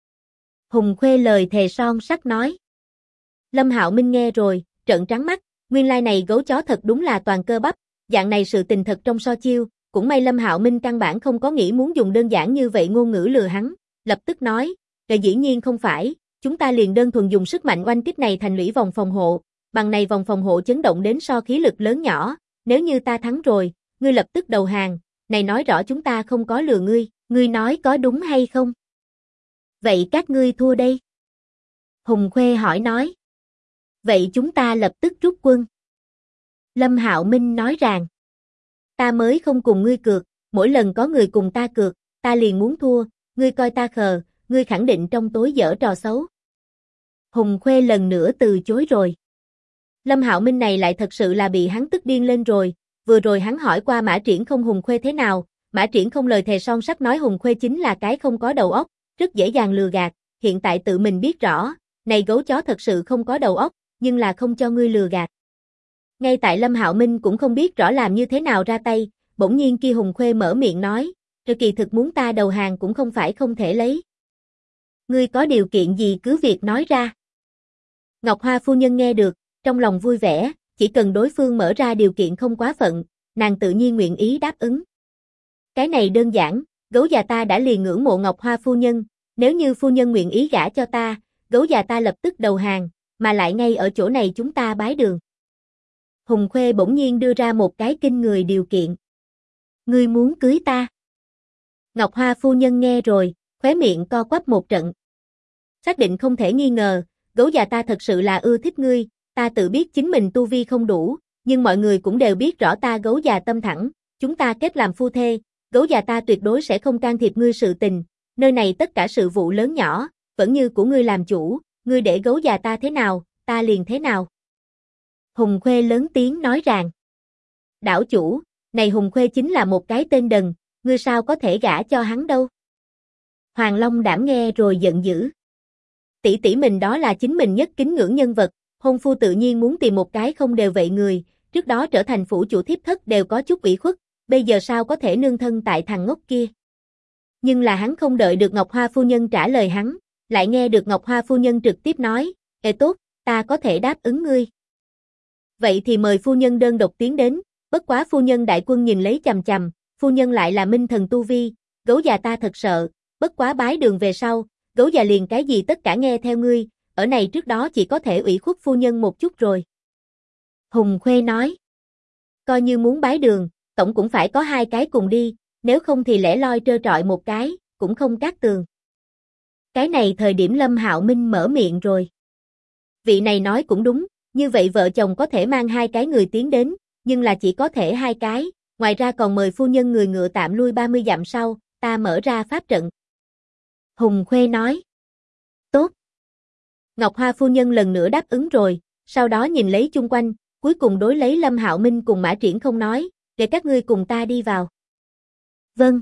Hùng Khuê lời thề son sắt nói. Lâm Hạo Minh nghe rồi, trợn trắng mắt, nguyên lai này gấu chó thật đúng là toàn cơ bắp, dạng này sự tình thật trong so chiêu, cũng may Lâm Hạo Minh căn bản không có nghĩ muốn dùng đơn giản như vậy ngôn ngữ lừa hắn, lập tức nói, dĩ nhiên không phải, chúng ta liền đơn thuần dùng sức mạnh oanh kích này thành lũy vòng phòng hộ, bằng này vòng phòng hộ chấn động đến so khí lực lớn nhỏ, nếu như ta thắng rồi, ngươi lập tức đầu hàng, này nói rõ chúng ta không có lừa ngươi nói có đúng hay không? Vậy các ngươi thua đây? Hùng Khuê hỏi nói. Vậy chúng ta lập tức rút quân. Lâm Hạo Minh nói rằng, ta mới không cùng ngươi cược, mỗi lần có người cùng ta cược, ta liền muốn thua, ngươi coi ta khờ, ngươi khẳng định trong tối giở trò xấu. Hùng Khuê lần nữa từ chối rồi. Lâm Hạo Minh này lại thật sự là bị hắn tức điên lên rồi, vừa rồi hắn hỏi qua Mã Triển Không Hùng Khuê thế nào, Mã Triển Không lời thề son sắt nói Hùng Khuê chính là cái không có đầu óc, rất dễ dàng lừa gạt, hiện tại tự mình biết rõ, này gấu chó thật sự không có đầu óc, nhưng là không cho ngươi lừa gạt. Ngay tại Lâm Hạo Minh cũng không biết rõ làm như thế nào ra tay, bỗng nhiên kia Hùng Khuê mở miệng nói, kỳ thực muốn ta đầu hàng cũng không phải không thể lấy. Ngươi có điều kiện gì cứ việc nói ra. Ngọc Hoa phu nhân nghe được, trong lòng vui vẻ, chỉ cần đối phương mở ra điều kiện không quá phận, nàng tự nhiên nguyện ý đáp ứng. Cái này đơn giản, gấu già ta đã liền ngưỡng mộ Ngọc Hoa phu nhân, nếu như phu nhân nguyện ý gả cho ta, gấu già ta lập tức đầu hàng, mà lại ngay ở chỗ này chúng ta bái đường. Hùng Khuê bỗng nhiên đưa ra một cái kinh người điều kiện. Ngươi muốn cưới ta? Ngọc Hoa phu nhân nghe rồi, khóe miệng co quắp một trận. xác định không thể nghi ngờ, gấu già ta thật sự là ưa thích ngươi, ta tự biết chính mình tu vi không đủ, nhưng mọi người cũng đều biết rõ ta gấu già tâm thẳng, chúng ta kết làm phu thê, gấu già ta tuyệt đối sẽ không can thiệp ngươi sự tình, nơi này tất cả sự vụ lớn nhỏ, vẫn như của ngươi làm chủ, ngươi để gấu già ta thế nào, ta liền thế nào. Hùng Khuê lớn tiếng nói rằng, đảo chủ, này Hùng Khuê chính là một cái tên đần, ngươi sao có thể gả cho hắn đâu. Hoàng Long Đảm nghe rồi giận dữ. Tỷ tỷ mình đó là chính mình nhất kính ngưỡng nhân vật, hôn phu tự nhiên muốn tìm một cái không đều vậy người, trước đó trở thành phủ chủ thiếp thất đều có chút ủy khuất, bây giờ sao có thể nương thân tại thằng ngốc kia. Nhưng là hắn không đợi được Ngọc Hoa phu nhân trả lời hắn, lại nghe được Ngọc Hoa phu nhân trực tiếp nói, tốt, ta có thể đáp ứng ngươi. Vậy thì mời phu nhân đơn độc tiến đến, bất quá phu nhân đại quân nhìn lấy chằm chằm, phu nhân lại là minh thần tu vi, gấu già ta thật sợ, bất quá bái đường về sau, gấu già liền cái gì tất cả nghe theo ngươi, ở này trước đó chỉ có thể ủy khuất phu nhân một chút rồi. Hùng Khuê nói, coi như muốn bái đường, tổng cũng phải có hai cái cùng đi, nếu không thì lẻ loi trơ trọi một cái, cũng không cát tường. Cái này thời điểm Lâm Hạo Minh mở miệng rồi. Vị này nói cũng đúng, như vậy vợ chồng có thể mang hai cái người tiến đến, nhưng là chỉ có thể hai cái, ngoài ra còn mời phu nhân người ngựa tạm lui 30 dặm sau, ta mở ra pháp trận. Hùng Khuê nói. Tốt. Ngọc Hoa phu nhân lần nữa đáp ứng rồi, sau đó nhìn lấy chung quanh, cuối cùng đối lấy Lâm Hạo Minh cùng Mã Triển không nói, để các ngươi cùng ta đi vào. Vâng.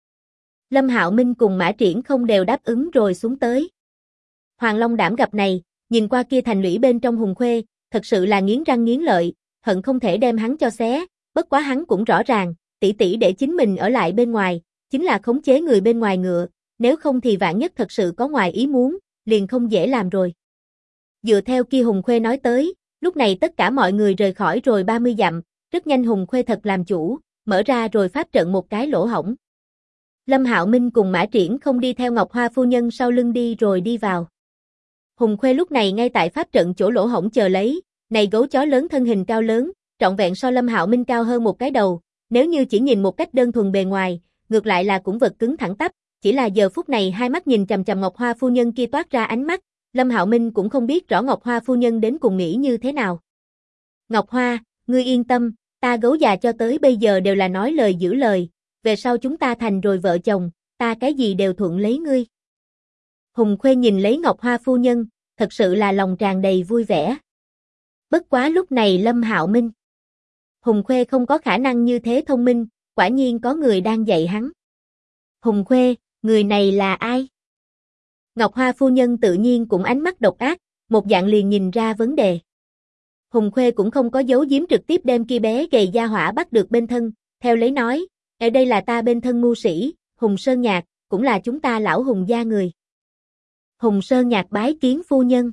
Lâm Hạo Minh cùng Mã Triển không đều đáp ứng rồi xuống tới. Hoàng Long Đảm gặp này, nhìn qua kia thành lũy bên trong Hùng Khuê, thật sự là nghiến răng nghiến lợi, hận không thể đem hắn cho xé, bất quá hắn cũng rõ ràng, tỷ tỷ để chính mình ở lại bên ngoài, chính là khống chế người bên ngoài ngựa, nếu không thì vạn nhất thật sự có ngoài ý muốn, liền không dễ làm rồi. Dựa theo kia Hùng Khuê nói tới, lúc này tất cả mọi người rời khỏi rồi 30 dặm, rất nhanh Hùng Khuê thật làm chủ, mở ra rồi pháp trận một cái lỗ hổng. Lâm Hạo Minh cùng Mã Triển không đi theo Ngọc Hoa phu nhân sau lưng đi rồi đi vào. Hùng Khuê lúc này ngay tại pháp trận chỗ lỗ hổng chờ lấy, này gấu chó lớn thân hình cao lớn, trọn vẹn so Lâm Hạo Minh cao hơn một cái đầu, nếu như chỉ nhìn một cách đơn thuần bề ngoài, ngược lại là cũng vật cứng thẳng tắp, chỉ là giờ phút này hai mắt nhìn chằm chằm Ngọc Hoa phu nhân kia toát ra ánh mắt, Lâm Hạo Minh cũng không biết rõ Ngọc Hoa phu nhân đến cùng nghĩ như thế nào. Ngọc Hoa, ngươi yên tâm, ta gấu già cho tới bây giờ đều là nói lời giữ lời, về sau chúng ta thành rồi vợ chồng, ta cái gì đều thuận lấy ngươi. Hùng Khuê nhìn lấy Ngọc Hoa phu nhân, thật sự là lòng tràn đầy vui vẻ. Bất quá lúc này Lâm Hạo Minh. Hùng Khuê không có khả năng như thế thông minh, quả nhiên có người đang dạy hắn. Hùng Khuê, người này là ai? Ngọc Hoa phu nhân tự nhiên cũng ánh mắt độc ác, một dạng liền nhìn ra vấn đề. Hùng Khuê cũng không có giấu giếm trực tiếp đem kia bé gầy da hỏa bắt được bên thân, theo lấy nói, ở đây là ta bên thân mưu sĩ, Hùng Sơn Nhạc, cũng là chúng ta lão Hùng gia người. Hùng Sơn Nhạc bái kiến phu nhân.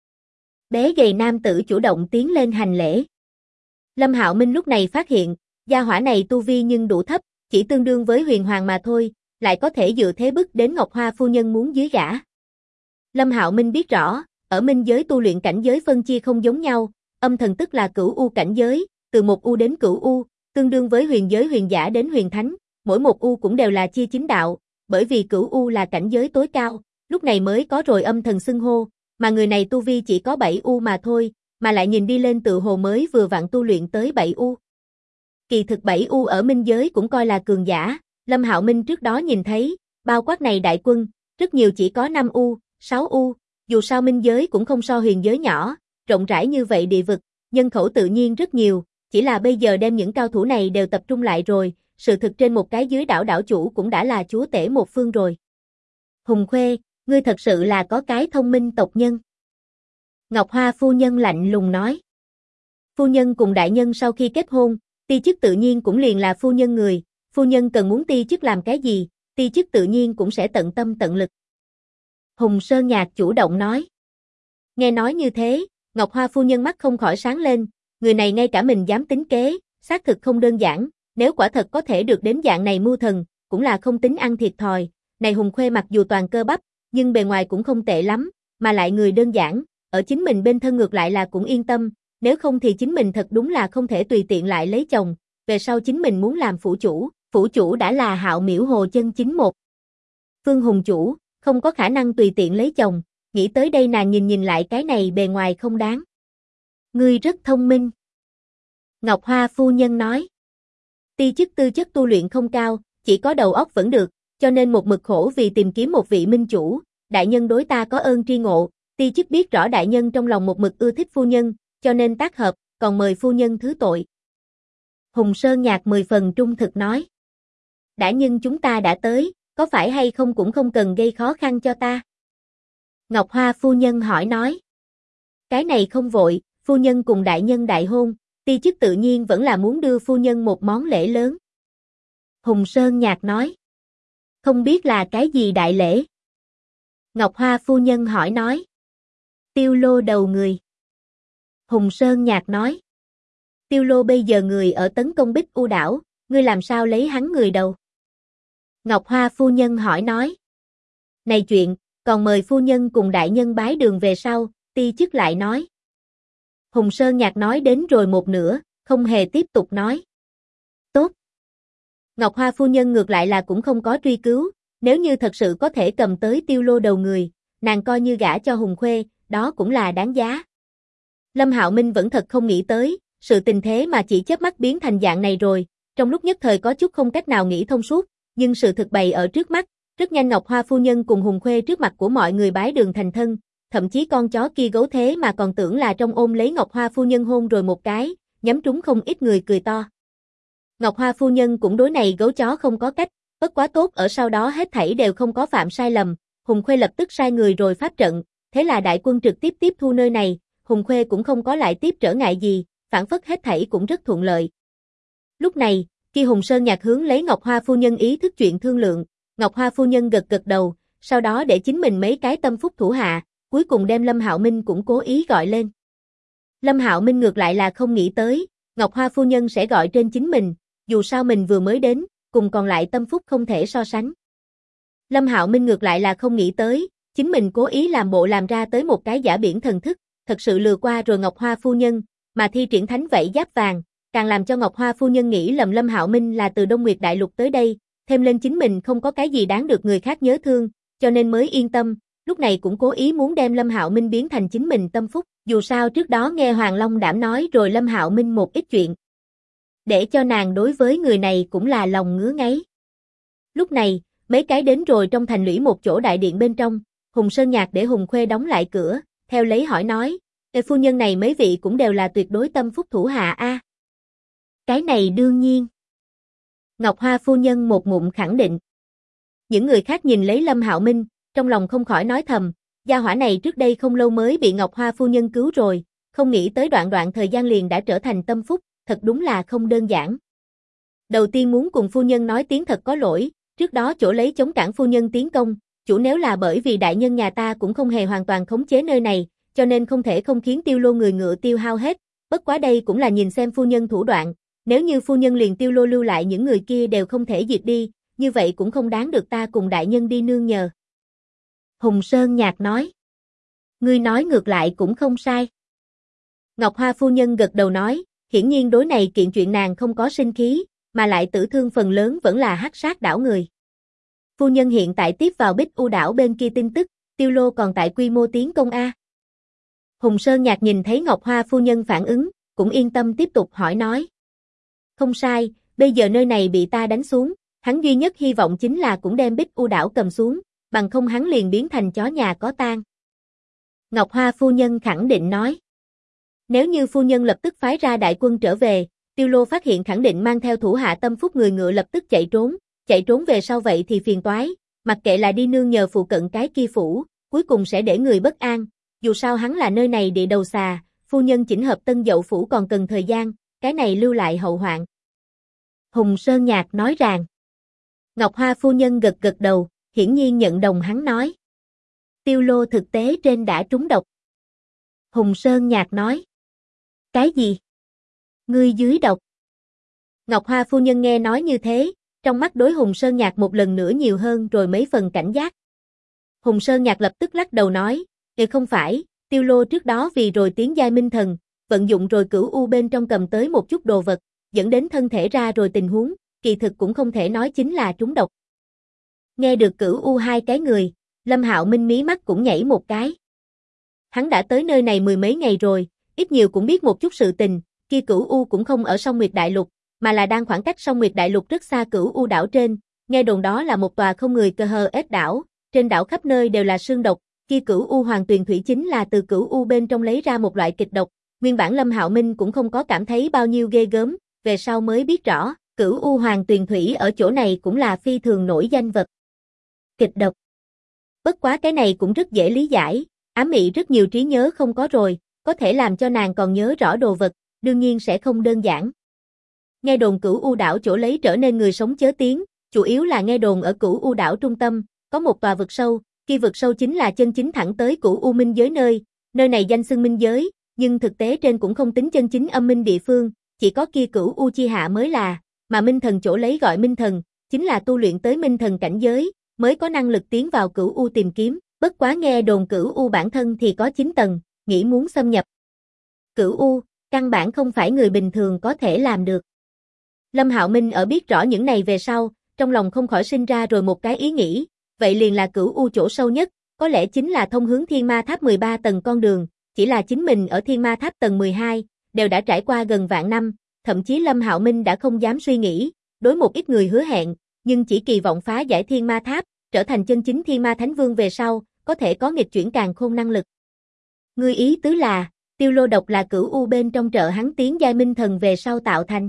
Bé gầy nam tử chủ động tiến lên hành lễ. Lâm Hạo Minh lúc này phát hiện, gia hỏa này tu vi nhưng đủ thấp, chỉ tương đương với huyền hoàng mà thôi, lại có thể dựa thế bức đến Ngọc Hoa phu nhân muốn dưới gả. Lâm Hạo Minh biết rõ, ở minh giới tu luyện cảnh giới phân chia không giống nhau, âm thần tức là cửu u cảnh giới, từ một u đến cửu u, tương đương với huyền giới huyền giả đến huyền thánh, mỗi một u cũng đều là chia chính đạo, bởi vì cửu u là cảnh giới tối cao, lúc này mới có rồi âm thần xưng hô, mà người này tu vi chỉ có 7 u mà thôi, mà lại nhìn đi lên tự hồ mới vừa vặn tu luyện tới 7 u. Kỳ thực 7 u ở minh giới cũng coi là cường giả, Lâm Hạo Minh trước đó nhìn thấy, bao quát này đại quân, rất nhiều chỉ có 5 u, 6 u, dù sao minh giới cũng không so huyền giới nhỏ, rộng rãi như vậy địa vực, nhân khẩu tự nhiên rất nhiều, chỉ là bây giờ đem những cao thủ này đều tập trung lại rồi, sự thực trên một cái dưới đảo đảo chủ cũng đã là chúa tể một phương rồi. Hùng Khuê, ngươi thật sự là có cái thông minh tộc nhân. Ngọc Hoa phu nhân lạnh lùng nói. Phu nhân cùng đại nhân sau khi kết hôn, ti chức tự nhiên cũng liền là phu nhân người, phu nhân cần muốn ti chức làm cái gì, ti chức tự nhiên cũng sẽ tận tâm tận lực. Hùng Sơn Nhạc chủ động nói. Nghe nói như thế, Ngọc Hoa phu nhân mắt không khỏi sáng lên, người này ngay cả mình dám tính kế, xác thực không đơn giản, nếu quả thật có thể được đến dạng này mưu thần, cũng là không tính ăn thiệt thòi, này Hùng Khuê mặc dù toàn cơ bắp, nhưng bề ngoài cũng không tệ lắm, mà lại người đơn giản, ở chính mình bên thân ngược lại là cũng yên tâm, nếu không thì chính mình thật đúng là không thể tùy tiện lại lấy chồng, về sau chính mình muốn làm phủ chủ đã là Hạo Miễu Hồ chân chính một. Phương Hùng chủ, không có khả năng tùy tiện lấy chồng, nghĩ tới đây nàng nhìn nhìn lại cái này bề ngoài không đáng. Ngươi rất thông minh. Ngọc Hoa phu nhân nói. Ti chức tư chất tu luyện không cao, chỉ có đầu óc vẫn được, cho nên một mực khổ vì tìm kiếm một vị minh chủ, đại nhân đối ta có ơn tri ngộ, ti chức biết rõ đại nhân trong lòng một mực ưa thích phu nhân, cho nên tác hợp, còn mời phu nhân thứ tội. Hùng Sơn Nhạc 10 phần trung thực nói. Đã nhưng chúng ta đã tới, có phải hay không cũng không cần gây khó khăn cho ta. Ngọc Hoa phu nhân hỏi nói. Cái này không vội, phu nhân cùng đại nhân đại hôn, ti chức tự nhiên vẫn là muốn đưa phu nhân một món lễ lớn. Hùng Sơn Nhạc nói. Không biết là cái gì đại lễ? Ngọc Hoa phu nhân hỏi nói. Tiêu Lô đầu người. Hùng Sơn Nhạc nói. Tiêu Lô bây giờ người ở tấn công Bích U đảo, ngươi làm sao lấy hắn người đầu? Ngọc Hoa phu nhân hỏi nói. Này chuyện, còn mời phu nhân cùng đại nhân bái đường về sau, ti chức lại nói. Hùng Sơn Nhạc nói đến rồi một nửa, không hề tiếp tục nói. Tốt. Ngọc Hoa phu nhân ngược lại là cũng không có truy cứu, nếu như thật sự có thể cầm tới Tiêu Lô đầu người, nàng coi như gả cho Hùng Khuê, đó cũng là đáng giá. Lâm Hạo Minh vẫn thật không nghĩ tới, sự tình thế mà chỉ chớp mắt biến thành dạng này rồi, trong lúc nhất thời có chút không cách nào nghĩ thông suốt, nhưng sự thực bày ở trước mắt, rất nhanh Ngọc Hoa phu nhân cùng Hùng Khuê trước mặt của mọi người bái đường thành thân, thậm chí con chó kia gấu thế mà còn tưởng là trong ôm lấy Ngọc Hoa phu nhân hôn rồi một cái, nhắm trúng không ít người cười to. Ngọc Hoa phu nhân cũng đối này gấu chó không có cách, bất quá tốt ở sau đó hết thảy đều không có phạm sai lầm, Hùng Khuê lập tức sai người rồi pháp trận, thế là đại quân trực tiếp tiếp thu nơi này, Hùng Khuê cũng không có lại tiếp trở ngại gì, phản phất hết thảy cũng rất thuận lợi. Lúc này, khi Hùng Sơn Nhạc hướng lấy Ngọc Hoa phu nhân ý thức chuyện thương lượng, Ngọc Hoa phu nhân gật gật đầu, sau đó để chính mình mấy cái tâm phúc thủ hạ, cuối cùng đem Lâm Hạo Minh cũng cố ý gọi lên. Lâm Hạo Minh ngược lại là không nghĩ tới, Ngọc Hoa phu nhân sẽ gọi trên chính mình, dù sao mình vừa mới đến, cùng còn lại tâm phúc không thể so sánh. Lâm Hạo Minh ngược lại là không nghĩ tới, chính mình cố ý làm bộ làm ra tới một cái giả biển thần thức, thật sự lừa qua rồi Ngọc Hoa phu nhân, mà thi triển thánh vảy giáp vàng, càng làm cho Ngọc Hoa phu nhân nghĩ lầm Lâm Hạo Minh là từ Đông Nguyệt Đại Lục tới đây, thêm lên chính mình không có cái gì đáng được người khác nhớ thương, cho nên mới yên tâm, lúc này cũng cố ý muốn đem Lâm Hạo Minh biến thành chính mình tâm phúc, dù sao trước đó nghe Hoàng Long Đảm nói rồi Lâm Hạo Minh một ít chuyện. Để cho nàng đối với người này cũng là lòng ngứa ngáy. Lúc này, mấy cái đến rồi trong thành lũy một chỗ đại điện bên trong, Hùng Sơn Nhạc để Hùng Khuê đóng lại cửa, theo lấy hỏi nói, phu nhân này mấy vị cũng đều là tuyệt đối tâm phúc thủ hạ a. Cái này đương nhiên. Ngọc Hoa phu nhân một ngụm khẳng định. Những người khác nhìn lấy Lâm Hạo Minh, trong lòng không khỏi nói thầm, gia hỏa này trước đây không lâu mới bị Ngọc Hoa phu nhân cứu rồi, không nghĩ tới đoạn thời gian liền đã trở thành tâm phúc, thật đúng là không đơn giản. Đầu tiên muốn cùng phu nhân nói tiếng thật có lỗi, trước đó chỗ lấy chống cản phu nhân tiến công, chủ nếu là bởi vì đại nhân nhà ta cũng không hề hoàn toàn khống chế nơi này, cho nên không thể không khiến Tiêu Lô người ngựa tiêu hao hết, bất quá đây cũng là nhìn xem phu nhân thủ đoạn, nếu như phu nhân liền Tiêu Lô lưu lại những người kia đều không thể diệt đi, như vậy cũng không đáng được ta cùng đại nhân đi nương nhờ. Hùng Sơn Nhạc nói. Ngươi nói ngược lại cũng không sai. Ngọc Hoa phu nhân gật đầu nói, hiển nhiên đối này kiện chuyện nàng không có sinh khí, mà lại tử thương phần lớn vẫn là hắc sát đảo người. Phu nhân hiện tại tiếp vào Bích U đảo bên kia tin tức, Tiêu Lô còn tại quy mô tiến công A. Hùng Sơn Nhạc nhìn thấy Ngọc Hoa phu nhân phản ứng, cũng yên tâm tiếp tục hỏi nói. Không sai, bây giờ nơi này bị ta đánh xuống, hắn duy nhất hy vọng chính là cũng đem Bích U đảo cầm xuống, bằng không hắn liền biến thành chó nhà có tang. Ngọc Hoa phu nhân khẳng định nói. Nếu như phu nhân lập tức phái ra đại quân trở về, Tiêu Lô phát hiện khẳng định mang theo thủ hạ tâm phúc người ngựa lập tức chạy trốn về sau vậy thì phiền toái, mặc kệ là đi nương nhờ phụ cận cái kia phủ, cuối cùng sẽ để người bất an, dù sao hắn là nơi này địa đầu xà, phu nhân chỉnh hợp Tân Dậu phủ còn cần thời gian, cái này lưu lại hậu hoạn. Hùng Sơn Nhạc nói rằng. Ngọc Hoa phu nhân gật gật đầu, hiển nhiên nhận đồng hắn nói. Tiêu Lô thực tế trên đã trúng độc. Hùng Sơn Nhạc nói. Cái gì? Ngươi dưới độc. Ngọc Hoa phu nhân nghe nói như thế, trong mắt đối Hùng Sơn Nhạc một lần nữa nhiều hơn rồi mấy phần cảnh giác. Hùng Sơn Nhạc lập tức lắc đầu nói, không phải, Tiêu Lô trước đó vì rồi tiến giai minh thần, vận dụng rồi cửu u bên trong cầm tới một chút đồ vật, dẫn đến thân thể ra rồi tình huống, kỳ thực cũng không thể nói chính là trúng độc. Nghe được cửu u hai cái người, Lâm Hạo Minh mí mắt cũng nhảy một cái. Hắn đã tới nơi này mười mấy ngày rồi, ít nhiều cũng biết một chút sự tình, kia Cửu U cũng không ở Song Nguyệt Đại Lục, mà là đang khoảng cách Song Nguyệt Đại Lục rất xa Cửu U đảo trên, nghe đồn đó là một tòa không người cơ hờ ết đảo, trên đảo khắp nơi đều là sương độc, kia Cửu U Hoàng Tuyền Thủy chính là từ Cửu U bên trong lấy ra một loại kịch độc, nguyên bản Lâm Hạo Minh cũng không có cảm thấy bao nhiêu ghê gớm, về sau mới biết rõ, Cửu U Hoàng Tuyền Thủy ở chỗ này cũng là phi thường nổi danh vật. Kịch độc. Bất quá cái này cũng rất dễ lý giải, ám mị rất nhiều trí nhớ không có rồi, có thể làm cho nàng còn nhớ rõ đồ vật, đương nhiên sẽ không đơn giản. Nghe đồn Cửu U đảo chỗ lấy trở nên người sống chớ tiếng, chủ yếu là nghe đồn ở Cửu U đảo trung tâm, có một tòa vực sâu, kia vực sâu chính là chân chính thẳng tới Cửu U minh giới nơi này danh xưng minh giới, nhưng thực tế trên cũng không tính chân chính âm minh địa phương, chỉ có kia Cửu U chi hạ mới là, mà minh thần chỗ lấy gọi minh thần, chính là tu luyện tới minh thần cảnh giới, mới có năng lực tiến vào Cửu U tìm kiếm, bất quá nghe đồn Cửu U bản thân thì có 9 tầng, nghĩ muốn xâm nhập Cửu U, căn bản không phải người bình thường có thể làm được. Lâm Hạo Minh ở biết rõ những này về sau, trong lòng không khỏi sinh ra rồi một cái ý nghĩ, vậy liền là Cửu U chỗ sâu nhất, có lẽ chính là thông hướng Thiên Ma Tháp 13 tầng con đường, chỉ là chính mình ở Thiên Ma Tháp tầng 12, đều đã trải qua gần vạn năm, thậm chí Lâm Hạo Minh đã không dám suy nghĩ, đối một ít người hứa hẹn, nhưng chỉ kỳ vọng phá giải Thiên Ma Tháp, trở thành chân chính Thiên Ma Thánh Vương về sau, có thể có nghịch chuyển càn khôn năng lực. Ngươi ý tứ là, Tiêu Lô độc là Cửu U bên trong trợ hắn tiến giai minh thần về sau tạo thành.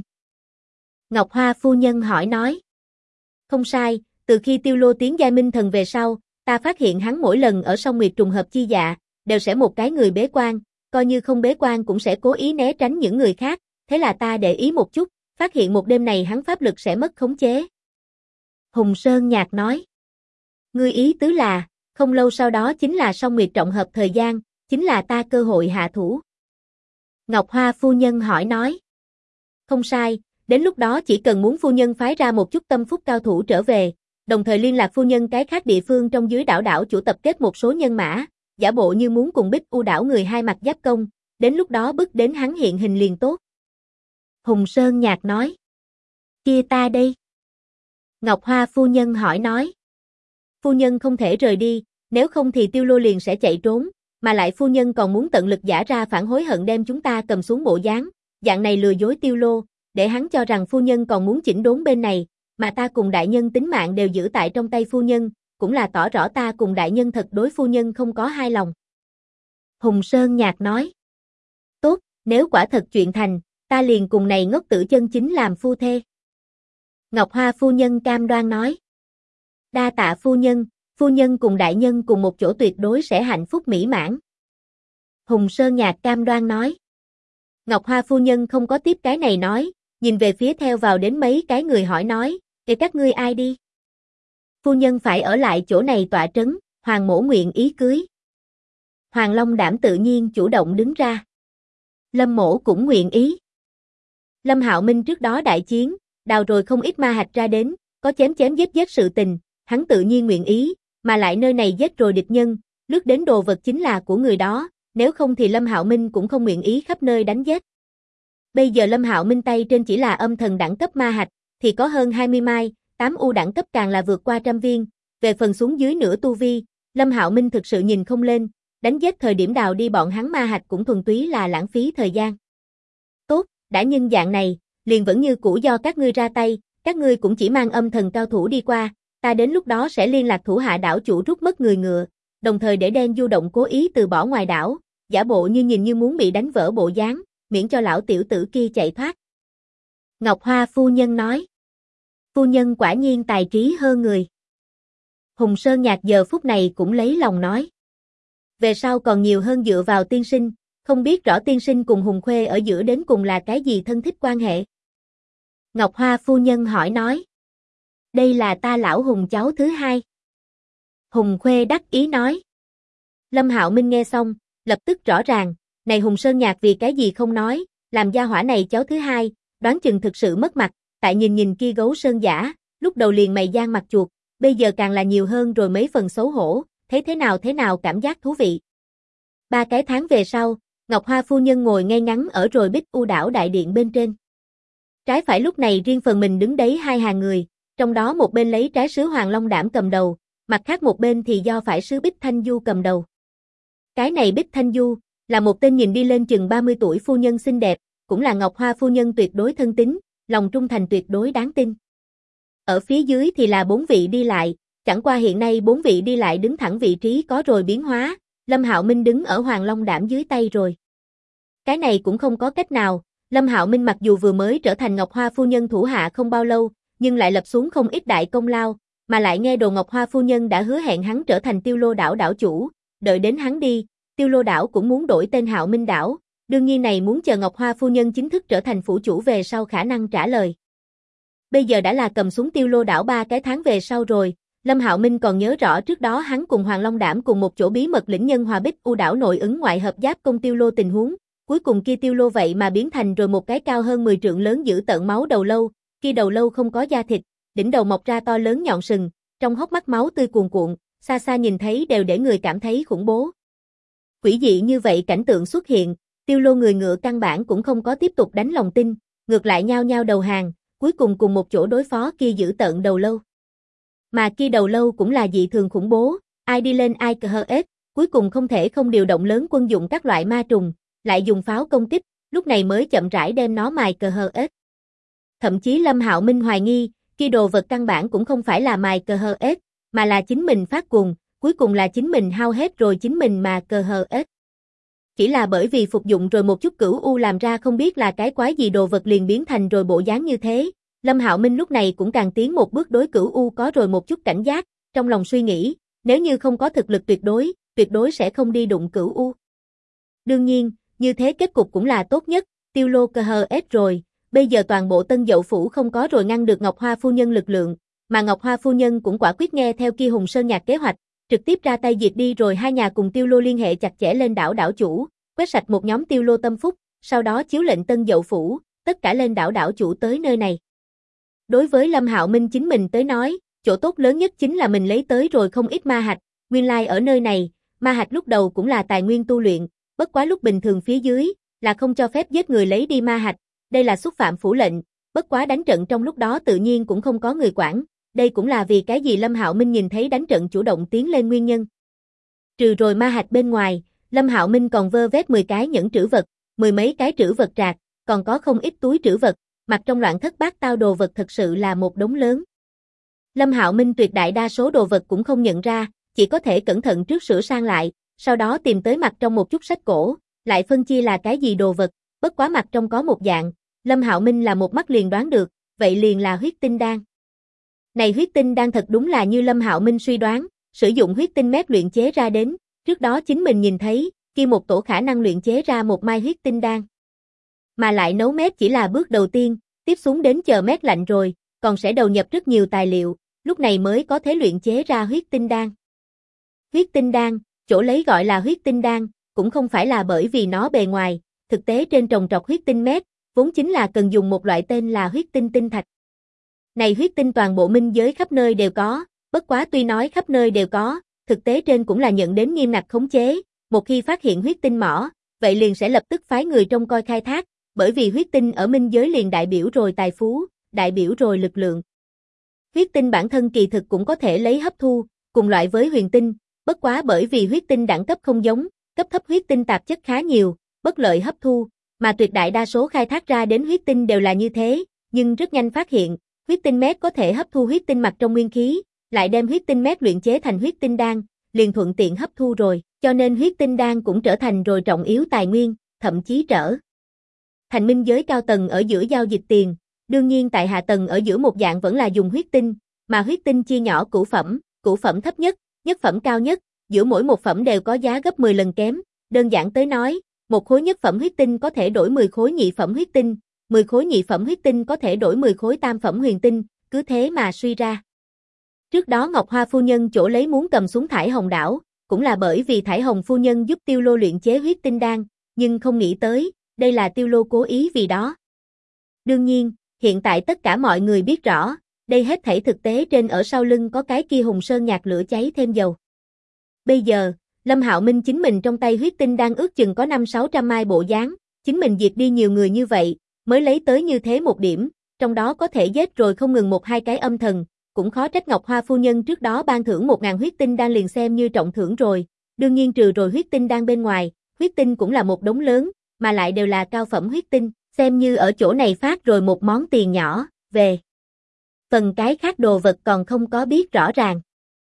Ngọc Hoa phu nhân hỏi nói. Không sai, từ khi Tiêu Lô tiến giai minh thần về sau, ta phát hiện hắn mỗi lần ở Song Nguyệt trùng hợp chi dạ, đều sẽ một cái người bế quan, coi như không bế quan cũng sẽ cố ý né tránh những người khác, thế là ta để ý một chút, phát hiện một đêm này hắn pháp lực sẽ mất khống chế. Hùng Sơn Nhạc nói. Ngươi ý tứ là, không lâu sau đó chính là Song Nguyệt trọng hợp thời gian, chính là ta cơ hội hạ thủ. Ngọc Hoa phu nhân hỏi nói. Không sai, đến lúc đó chỉ cần muốn phu nhân phái ra một chút tâm phúc cao thủ trở về, đồng thời liên lạc phu nhân cái khác địa phương trong dưới đảo đảo chủ tập kết một số nhân mã, giả bộ như muốn cùng Bích U đảo người hai mặt giáp công, đến lúc đó bức đến hắn hiện hình liền tốt. Hùng Sơn Nhạc nói. Kia ta đây? Ngọc Hoa phu nhân hỏi nói. Phu nhân không thể rời đi, nếu không thì Tiêu Lô liền sẽ chạy trốn, mà lại phu nhân còn muốn tận lực giả ra phản hối hận đem chúng ta cầm xuống bộ dáng, dạng này lừa dối Tiêu Lô, để hắn cho rằng phu nhân còn muốn chỉnh đốn bên này, mà ta cùng đại nhân tính mạng đều giữ tại trong tay phu nhân, cũng là tỏ rõ ta cùng đại nhân thật đối phu nhân không có hai lòng. Hùng Sơn Nhạc nói. Tốt, nếu quả thật chuyện thành, ta liền cùng này ngốc tử chân chính làm phu thê. Ngọc Hoa phu nhân cam đoan nói. Đa tạ phu nhân cùng đại nhân cùng một chỗ tuyệt đối sẽ hạnh phúc mỹ mãn. Hùng Sơn Nhạc cam đoan nói. Ngọc Hoa phu nhân không có tiếp cái này nói, nhìn về phía theo vào đến mấy cái người hỏi nói, để các ngươi ai đi? Phu nhân phải ở lại chỗ này tọa trấn, Hoàng mỗ nguyện ý cưới. Hoàng Long Đảm tự nhiên chủ động đứng ra. Lâm mỗ cũng nguyện ý. Lâm Hạo Minh trước đó đại chiến, đào rồi không ít ma hạch ra đến, có chém chém giết sự tình, hắn tự nhiên nguyện ý, mà lại nơi này giết rồi địch nhân, lướt đến đồ vật chính là của người đó, nếu không thì Lâm Hạo Minh cũng không nguyện ý khắp nơi đánh giết. Bây giờ Lâm Hạo Minh tay trên chỉ là âm thần đẳng cấp ma hạch, thì có hơn 20 mai, 8 U đẳng cấp càng là vượt qua 100 viên, về phần xuống dưới nửa tu vi, Lâm Hạo Minh thực sự nhìn không lên, đánh giết thời điểm đào đi bọn hắn ma hạch cũng thuần túy là lãng phí thời gian. Tốt, đã nhân dạng này, liền vẫn như cũ do các ngươi ra tay, các ngươi cũng chỉ mang âm thần cao thủ đi qua, ta đến lúc đó sẽ liên lạc thủ hạ đảo chủ rút mất người ngựa, đồng thời để đen du động cố ý từ bỏ ngoài đảo, giả bộ như nhìn như muốn bị đánh vỡ bộ dáng, miễn cho lão tiểu tử kia chạy thoát. Ngọc Hoa phu nhân nói. Phu nhân quả nhiên tài trí hơn người. Hùng Sơn Nhạc giờ phút này cũng lấy lòng nói. Về sau còn nhiều hơn dựa vào tiên sinh, không biết rõ tiên sinh cùng Hùng Khuê ở giữa đến cùng là cái gì thân thích quan hệ. Ngọc Hoa phu nhân hỏi nói. Đây là ta lão Hùng cháu thứ hai. Hùng Khuê đắc ý nói. Lâm Hạo Minh nghe xong, lập tức rõ ràng, này Hùng Sơn Nhạc vì cái gì không nói, làm gia hỏa này cháu thứ hai, đoán chừng thực sự mất mặt, tại nhìn kia gấu sơn giả, lúc đầu liền mày gian mặt chuột, bây giờ càng là nhiều hơn rồi mấy phần xấu hổ, thấy thế nào cảm giác thú vị. 3 cái tháng về sau, Ngọc Hoa phu nhân ngồi ngay ngắn ở rồi Bích U đảo đại điện bên trên. Trái phải lúc này riêng phần mình đứng đấy hai hàng người, trong đó một bên lấy trái sứ Hoàng Long Đảm cầm đầu, mặt khác một bên thì do phải sứ Bích Thanh Du cầm đầu. Cái này Bích Thanh Du, là một tên nhìn đi lên chừng 30 tuổi phu nhân xinh đẹp, cũng là Ngọc Hoa phu nhân tuyệt đối thân tín, lòng trung thành tuyệt đối đáng tin. Ở phía dưới thì là 4 vị đi lại, chẳng qua hiện nay 4 vị đi lại đứng thẳng vị trí có rồi biến hóa, Lâm Hạo Minh đứng ở Hoàng Long Đảm dưới tay rồi. Cái này cũng không có cách nào, Lâm Hạo Minh mặc dù vừa mới trở thành Ngọc Hoa phu nhân thủ hạ không bao lâu, nhưng lại lập xuống không ít đại công lao, mà lại nghe đồ Ngọc Hoa phu nhân đã hứa hẹn hắn trở thành Tiêu Lô đảo đảo chủ, đợi đến hắn đi, Tiêu Lô đảo cũng muốn đổi tên Hạo Minh đảo, đương nhiên này muốn chờ Ngọc Hoa phu nhân chính thức trở thành phủ chủ về sau khả năng trả lời. Bây giờ đã là cầm xuống Tiêu Lô đảo 3 cái tháng về sau rồi, Lâm Hạo Minh còn nhớ rõ trước đó hắn cùng Hoàng Long Đảm cùng một chỗ bí mật lĩnh nhân Hòa Bích U đảo nội ứng ngoại hợp giáp công Tiêu Lô tình huống, cuối cùng kia Tiêu Lô vậy mà biến thành rồi một cái cao hơn 10 trượng lớn dữ tợn máu đầu lâu, kia đầu lâu không có da thịt, đỉnh đầu mọc ra to lớn nhọn sừng, trong hốc mắt máu tươi cuồn cuộn, xa xa nhìn thấy đều để người cảm thấy khủng bố. Quỷ dị như vậy cảnh tượng xuất hiện, Tiêu Lô người ngựa căn bản cũng không có tiếp tục đánh lòng tin, ngược lại nhao nhao đầu hàng, cuối cùng cùng một chỗ đối phó kia dữ tợn đầu lâu. Mà kia đầu lâu cũng là dị thường khủng bố, ai đi lên ai cờ hờ ết, cuối cùng không thể không điều động lớn quân dụng các loại ma trùng, lại dùng pháo công kích, lúc này mới chậm rãi đem nó mài cờ hờ ết. Thậm chí Lâm Hạo Minh hoài nghi, kia đồ vật căn bản cũng không phải là mài cờ hờ ết, mà là chính mình phát cuồng, cuối cùng là chính mình hao hết rồi chính mình mà cờ hờ ết. Chỉ là bởi vì phục dụng rồi một chút cửu u làm ra không biết là cái quái gì đồ vật liền biến thành rồi bộ dáng như thế. Lâm Hạo Minh lúc này cũng càng tiến một bước đối cửu u có rồi một chút cảnh giác, trong lòng suy nghĩ, nếu như không có thực lực tuyệt đối sẽ không đi đụng cửu u. Đương nhiên, như thế kết cục cũng là tốt nhất, Tiêu Lô cờ hờ ết rồi, bây giờ toàn bộ Tân Dậu Phủ không có rồi ngăn được Ngọc Hoa phu nhân lực lượng, mà Ngọc Hoa phu nhân cũng quả quyết nghe theo kia Hùng Sơn Nhạc kế hoạch, trực tiếp ra tay diệt đi rồi hai nhà cùng Tiêu Lô liên hệ chặt chẽ lên đảo đảo chủ, quét sạch một nhóm Tiêu Lô tâm phúc, sau đó chiếu lệnh Tân Dậu Phủ, tất cả lên đảo đảo chủ tới nơi này. Đối với Lâm Hạo Minh chính mình tới nói, chỗ tốt lớn nhất chính là mình lấy tới rồi không ít ma hạch, nguyên lai ở nơi này, ma hạch lúc đầu cũng là tài nguyên tu luyện, bất quá lúc bình thường phía dưới, là không cho phép giết người lấy đi ma hạch, đây là xúc phạm phủ lệnh, bất quá đánh trận trong lúc đó tự nhiên cũng không có người quản, đây cũng là vì cái gì Lâm Hạo Minh nhìn thấy đánh trận chủ động tiến lên nguyên nhân. Trừ rồi ma hạch bên ngoài, Lâm Hạo Minh còn vơ vét 10 cái nhẫn trữ vật, 10 mấy cái trữ vật trạc, còn có không ít túi trữ vật, mặt trong loạn thất bát tao đồ vật thật sự là một đống lớn. Lâm Hạo Minh tuyệt đại đa số đồ vật cũng không nhận ra, chỉ có thể cẩn thận trước sửa sang lại, sau đó tìm tới mặt trong một chút sách cổ, lại phân chia là cái gì đồ vật, bất quá mặt trong có một dạng, Lâm Hạo Minh là một mắt liền đoán được, vậy liền là huyết tinh đan. Này huyết tinh đan thật đúng là như Lâm Hạo Minh suy đoán, sử dụng huyết tinh mét luyện chế ra đến, trước đó chính mình nhìn thấy, kia một tổ khả năng luyện chế ra một mai huyết tinh đan. Mà lại nấu mét chỉ là bước đầu tiên, tiếp xuống đến chờ mét lạnh rồi, còn sẽ đầu nhập rất nhiều tài liệu, lúc này mới có thể luyện chế ra huyết tinh đan. Huyết tinh đan, chỗ lấy gọi là huyết tinh đan, cũng không phải là bởi vì nó bề ngoài, thực tế trên trồng trọt huyết tinh mét, vốn chính là cần dùng một loại tên là huyết tinh tinh thạch. Này huyết tinh toàn bộ minh giới khắp nơi đều có, bất quá tuy nói khắp nơi đều có, thực tế trên cũng là nhận đến nghiêm ngặt khống chế, một khi phát hiện huyết tinh mỏ, vậy liền sẽ lập tức phái người trông coi khai thác, bởi vì huyết tinh ở minh giới liền đại biểu rồi tài phú, đại biểu rồi lực lượng. Huyết tinh bản thân kỳ thực cũng có thể lấy hấp thu, cùng loại với huyền tinh, bất quá bởi vì huyết tinh đẳng cấp không giống, cấp thấp huyết tinh tạp chất khá nhiều, bất lợi hấp thu, mà tuyệt đại đa số khai thác ra đến huyết tinh đều là như thế, nhưng rất nhanh phát hiện, huyết tinh mét có thể hấp thu huyết tinh mặt trong nguyên khí, lại đem huyết tinh mét luyện chế thành huyết tinh đan, liền thuận tiện hấp thu rồi, cho nên huyết tinh đan cũng trở thành rồi trọng yếu tài nguyên, thậm chí trở thành minh giới cao tầng ở giữa giao dịch tiền, đương nhiên tại hạ tầng ở giữa một dạng vẫn là dùng huyết tinh, mà huyết tinh chia nhỏ cửu phẩm thấp nhất, nhất phẩm cao nhất, giữa mỗi một phẩm đều có giá gấp 10 lần kém, đơn giản tới nói, một khối nhất phẩm huyết tinh có thể đổi 10 khối nhị phẩm huyết tinh, 10 khối nhị phẩm huyết tinh có thể đổi 10 khối tam phẩm huyền tinh, cứ thế mà suy ra. Trước đó Ngọc Hoa phu nhân chỗ lấy muốn cầm xuống Thải Hồng đảo, cũng là bởi vì Thải Hồng phu nhân giúp Tiêu Lô luyện chế huyết tinh đan, nhưng không nghĩ tới, đây là Tiêu Lô cố ý vì đó. Đương nhiên, hiện tại tất cả mọi người biết rõ, đây hết thảy thực tế trên ở sau lưng có cái kia Hùng Sơn Nhạc lửa cháy thêm dầu. Bây giờ, Lâm Hạo Minh chính mình trong tay huyết tinh đan ước chừng có 500-600 mai bộ dáng, chính mình diệt đi nhiều người như vậy, mới lấy tới như thế một điểm, trong đó có thể giết rồi không ngừng 1-2 cái âm thần, cũng khó trách Ngọc Hoa phu nhân trước đó ban thưởng 1000 huyết tinh đan liền xem như trọng thưởng rồi, Đương nhiên trừ rồi huyết tinh đan bên ngoài, huyết tinh cũng là một đống lớn, mà lại đều là cao phẩm huyết tinh, xem như ở chỗ này phát rồi một món tiền nhỏ, về. Phần cái khác đồ vật còn không có biết rõ ràng.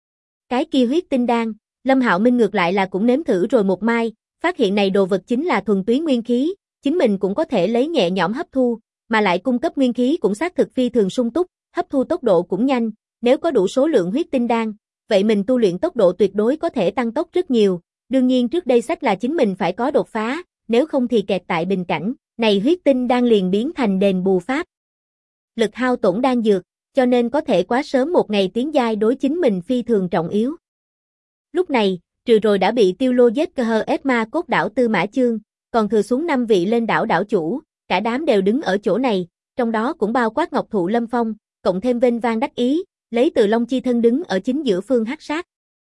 Cái kia huyết tinh đan, Lâm Hạo Minh ngược lại là cũng nếm thử rồi một mai, phát hiện này đồ vật chính là thuần túy nguyên khí, chính mình cũng có thể lấy nhẹ nhõm hấp thu, mà lại cung cấp nguyên khí cũng xác thực phi thường sung túc, hấp thu tốc độ cũng nhanh, nếu có đủ số lượng huyết tinh đan, vậy mình tu luyện tốc độ tuyệt đối có thể tăng tốc rất nhiều. Đương nhiên trước đây sách là chính mình phải có đột phá, nếu không thì kẹt tại bình cảnh, này huyết tinh đan liền biến thành đền bù pháp. Lực hao tổn đan dược, cho nên có thể quá sớm một ngày tiến giai đối chính mình phi thường trọng yếu. Lúc này, trừ rồi đã bị Tiêu Lô giết cơ Esma cốt đảo Tư Mã Chương, còn thừa xuống 5 vị lên đảo đảo chủ, cả đám đều đứng ở chỗ này, trong đó cũng bao quát Ngọc Thụ Lâm Phong, cộng thêm vênh vang đắc ý, lấy Từ Long chi thân đứng ở chính giữa Phương Hắc Sát.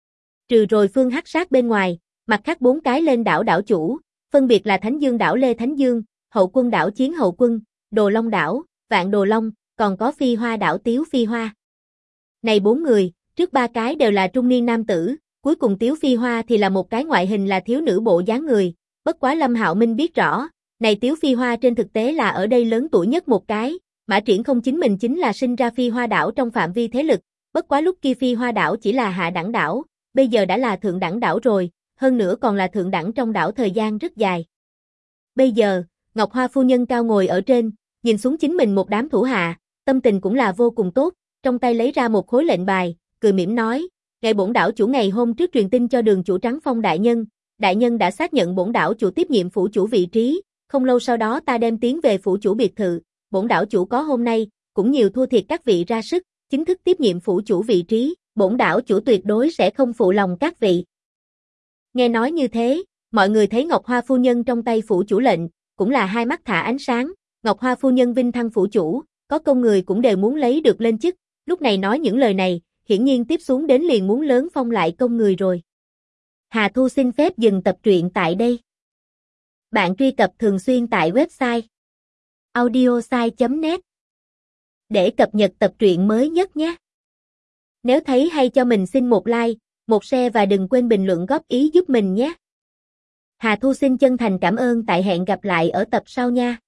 Trừ rồi Phương Hắc Sát bên ngoài, mặt khác 4 cái lên đảo đảo chủ, phân biệt là Thánh Dương đảo Lê Thánh Dương, Hậu Quân đảo Chiến Hậu Quân, Đồ Long đảo, Vạn Đồ Long, còn có Phi Hoa đảo Tiếu Phi Hoa. Này 4 người, trước 3 cái đều là trung niên nam tử, cuối cùng Tiếu Phi Hoa thì là một cái ngoại hình là thiếu nữ bộ dáng người, bất quá Lâm Hạo Minh biết rõ, này Tiếu Phi Hoa trên thực tế là ở đây lớn tuổi nhất một cái, Mã Triển không chính mình chính là sinh ra Phi Hoa đảo trong phạm vi thế lực, bất quá lúc kia Phi Hoa đảo chỉ là hạ đẳng đảo, bây giờ đã là thượng đẳng đảo rồi, hơn nữa còn là thượng đẳng trong đảo thời gian rất dài. Bây giờ, Ngọc Hoa phu nhân cao ngồi ở trên, nhìn xuống chính mình một đám thủ hạ, tâm tình cũng là vô cùng tốt, trong tay lấy ra một khối lệnh bài, cười mỉm nói, ngài bổn đảo chủ ngày hôm trước truyền tin cho Đường chủ Trắng Phong đại nhân đã xác nhận bổn đảo chủ tiếp nhiệm phủ chủ vị trí, không lâu sau đó ta đem tiến về phủ chủ biệt thự, bổn đảo chủ có hôm nay, cũng nhiều thua thiệt các vị ra sức, chính thức tiếp nhiệm phủ chủ vị trí, bổn đảo chủ tuyệt đối sẽ không phụ lòng các vị. Nghe nói như thế, mọi người thấy Ngọc Hoa phu nhân trong tay phủ chủ lệnh, cũng là hai mắt thả ánh sáng, Ngọc Hoa phu nhân vinh thăng phủ chủ, có công người cũng đều muốn lấy được lên chức, lúc này nói những lời này, hiển nhiên tiếp xuống đến liền muốn lớn phong lại công người rồi. Hà Thu xin phép dừng tập truyện tại đây. Bạn truy cập thường xuyên tại website audiosai.net để cập nhật tập truyện mới nhất nhé. Nếu thấy hay cho mình xin một like, một share và đừng quên bình luận góp ý giúp mình nhé. Hà Thu xin chân thành cảm ơn, tại hẹn gặp lại ở tập sau nha.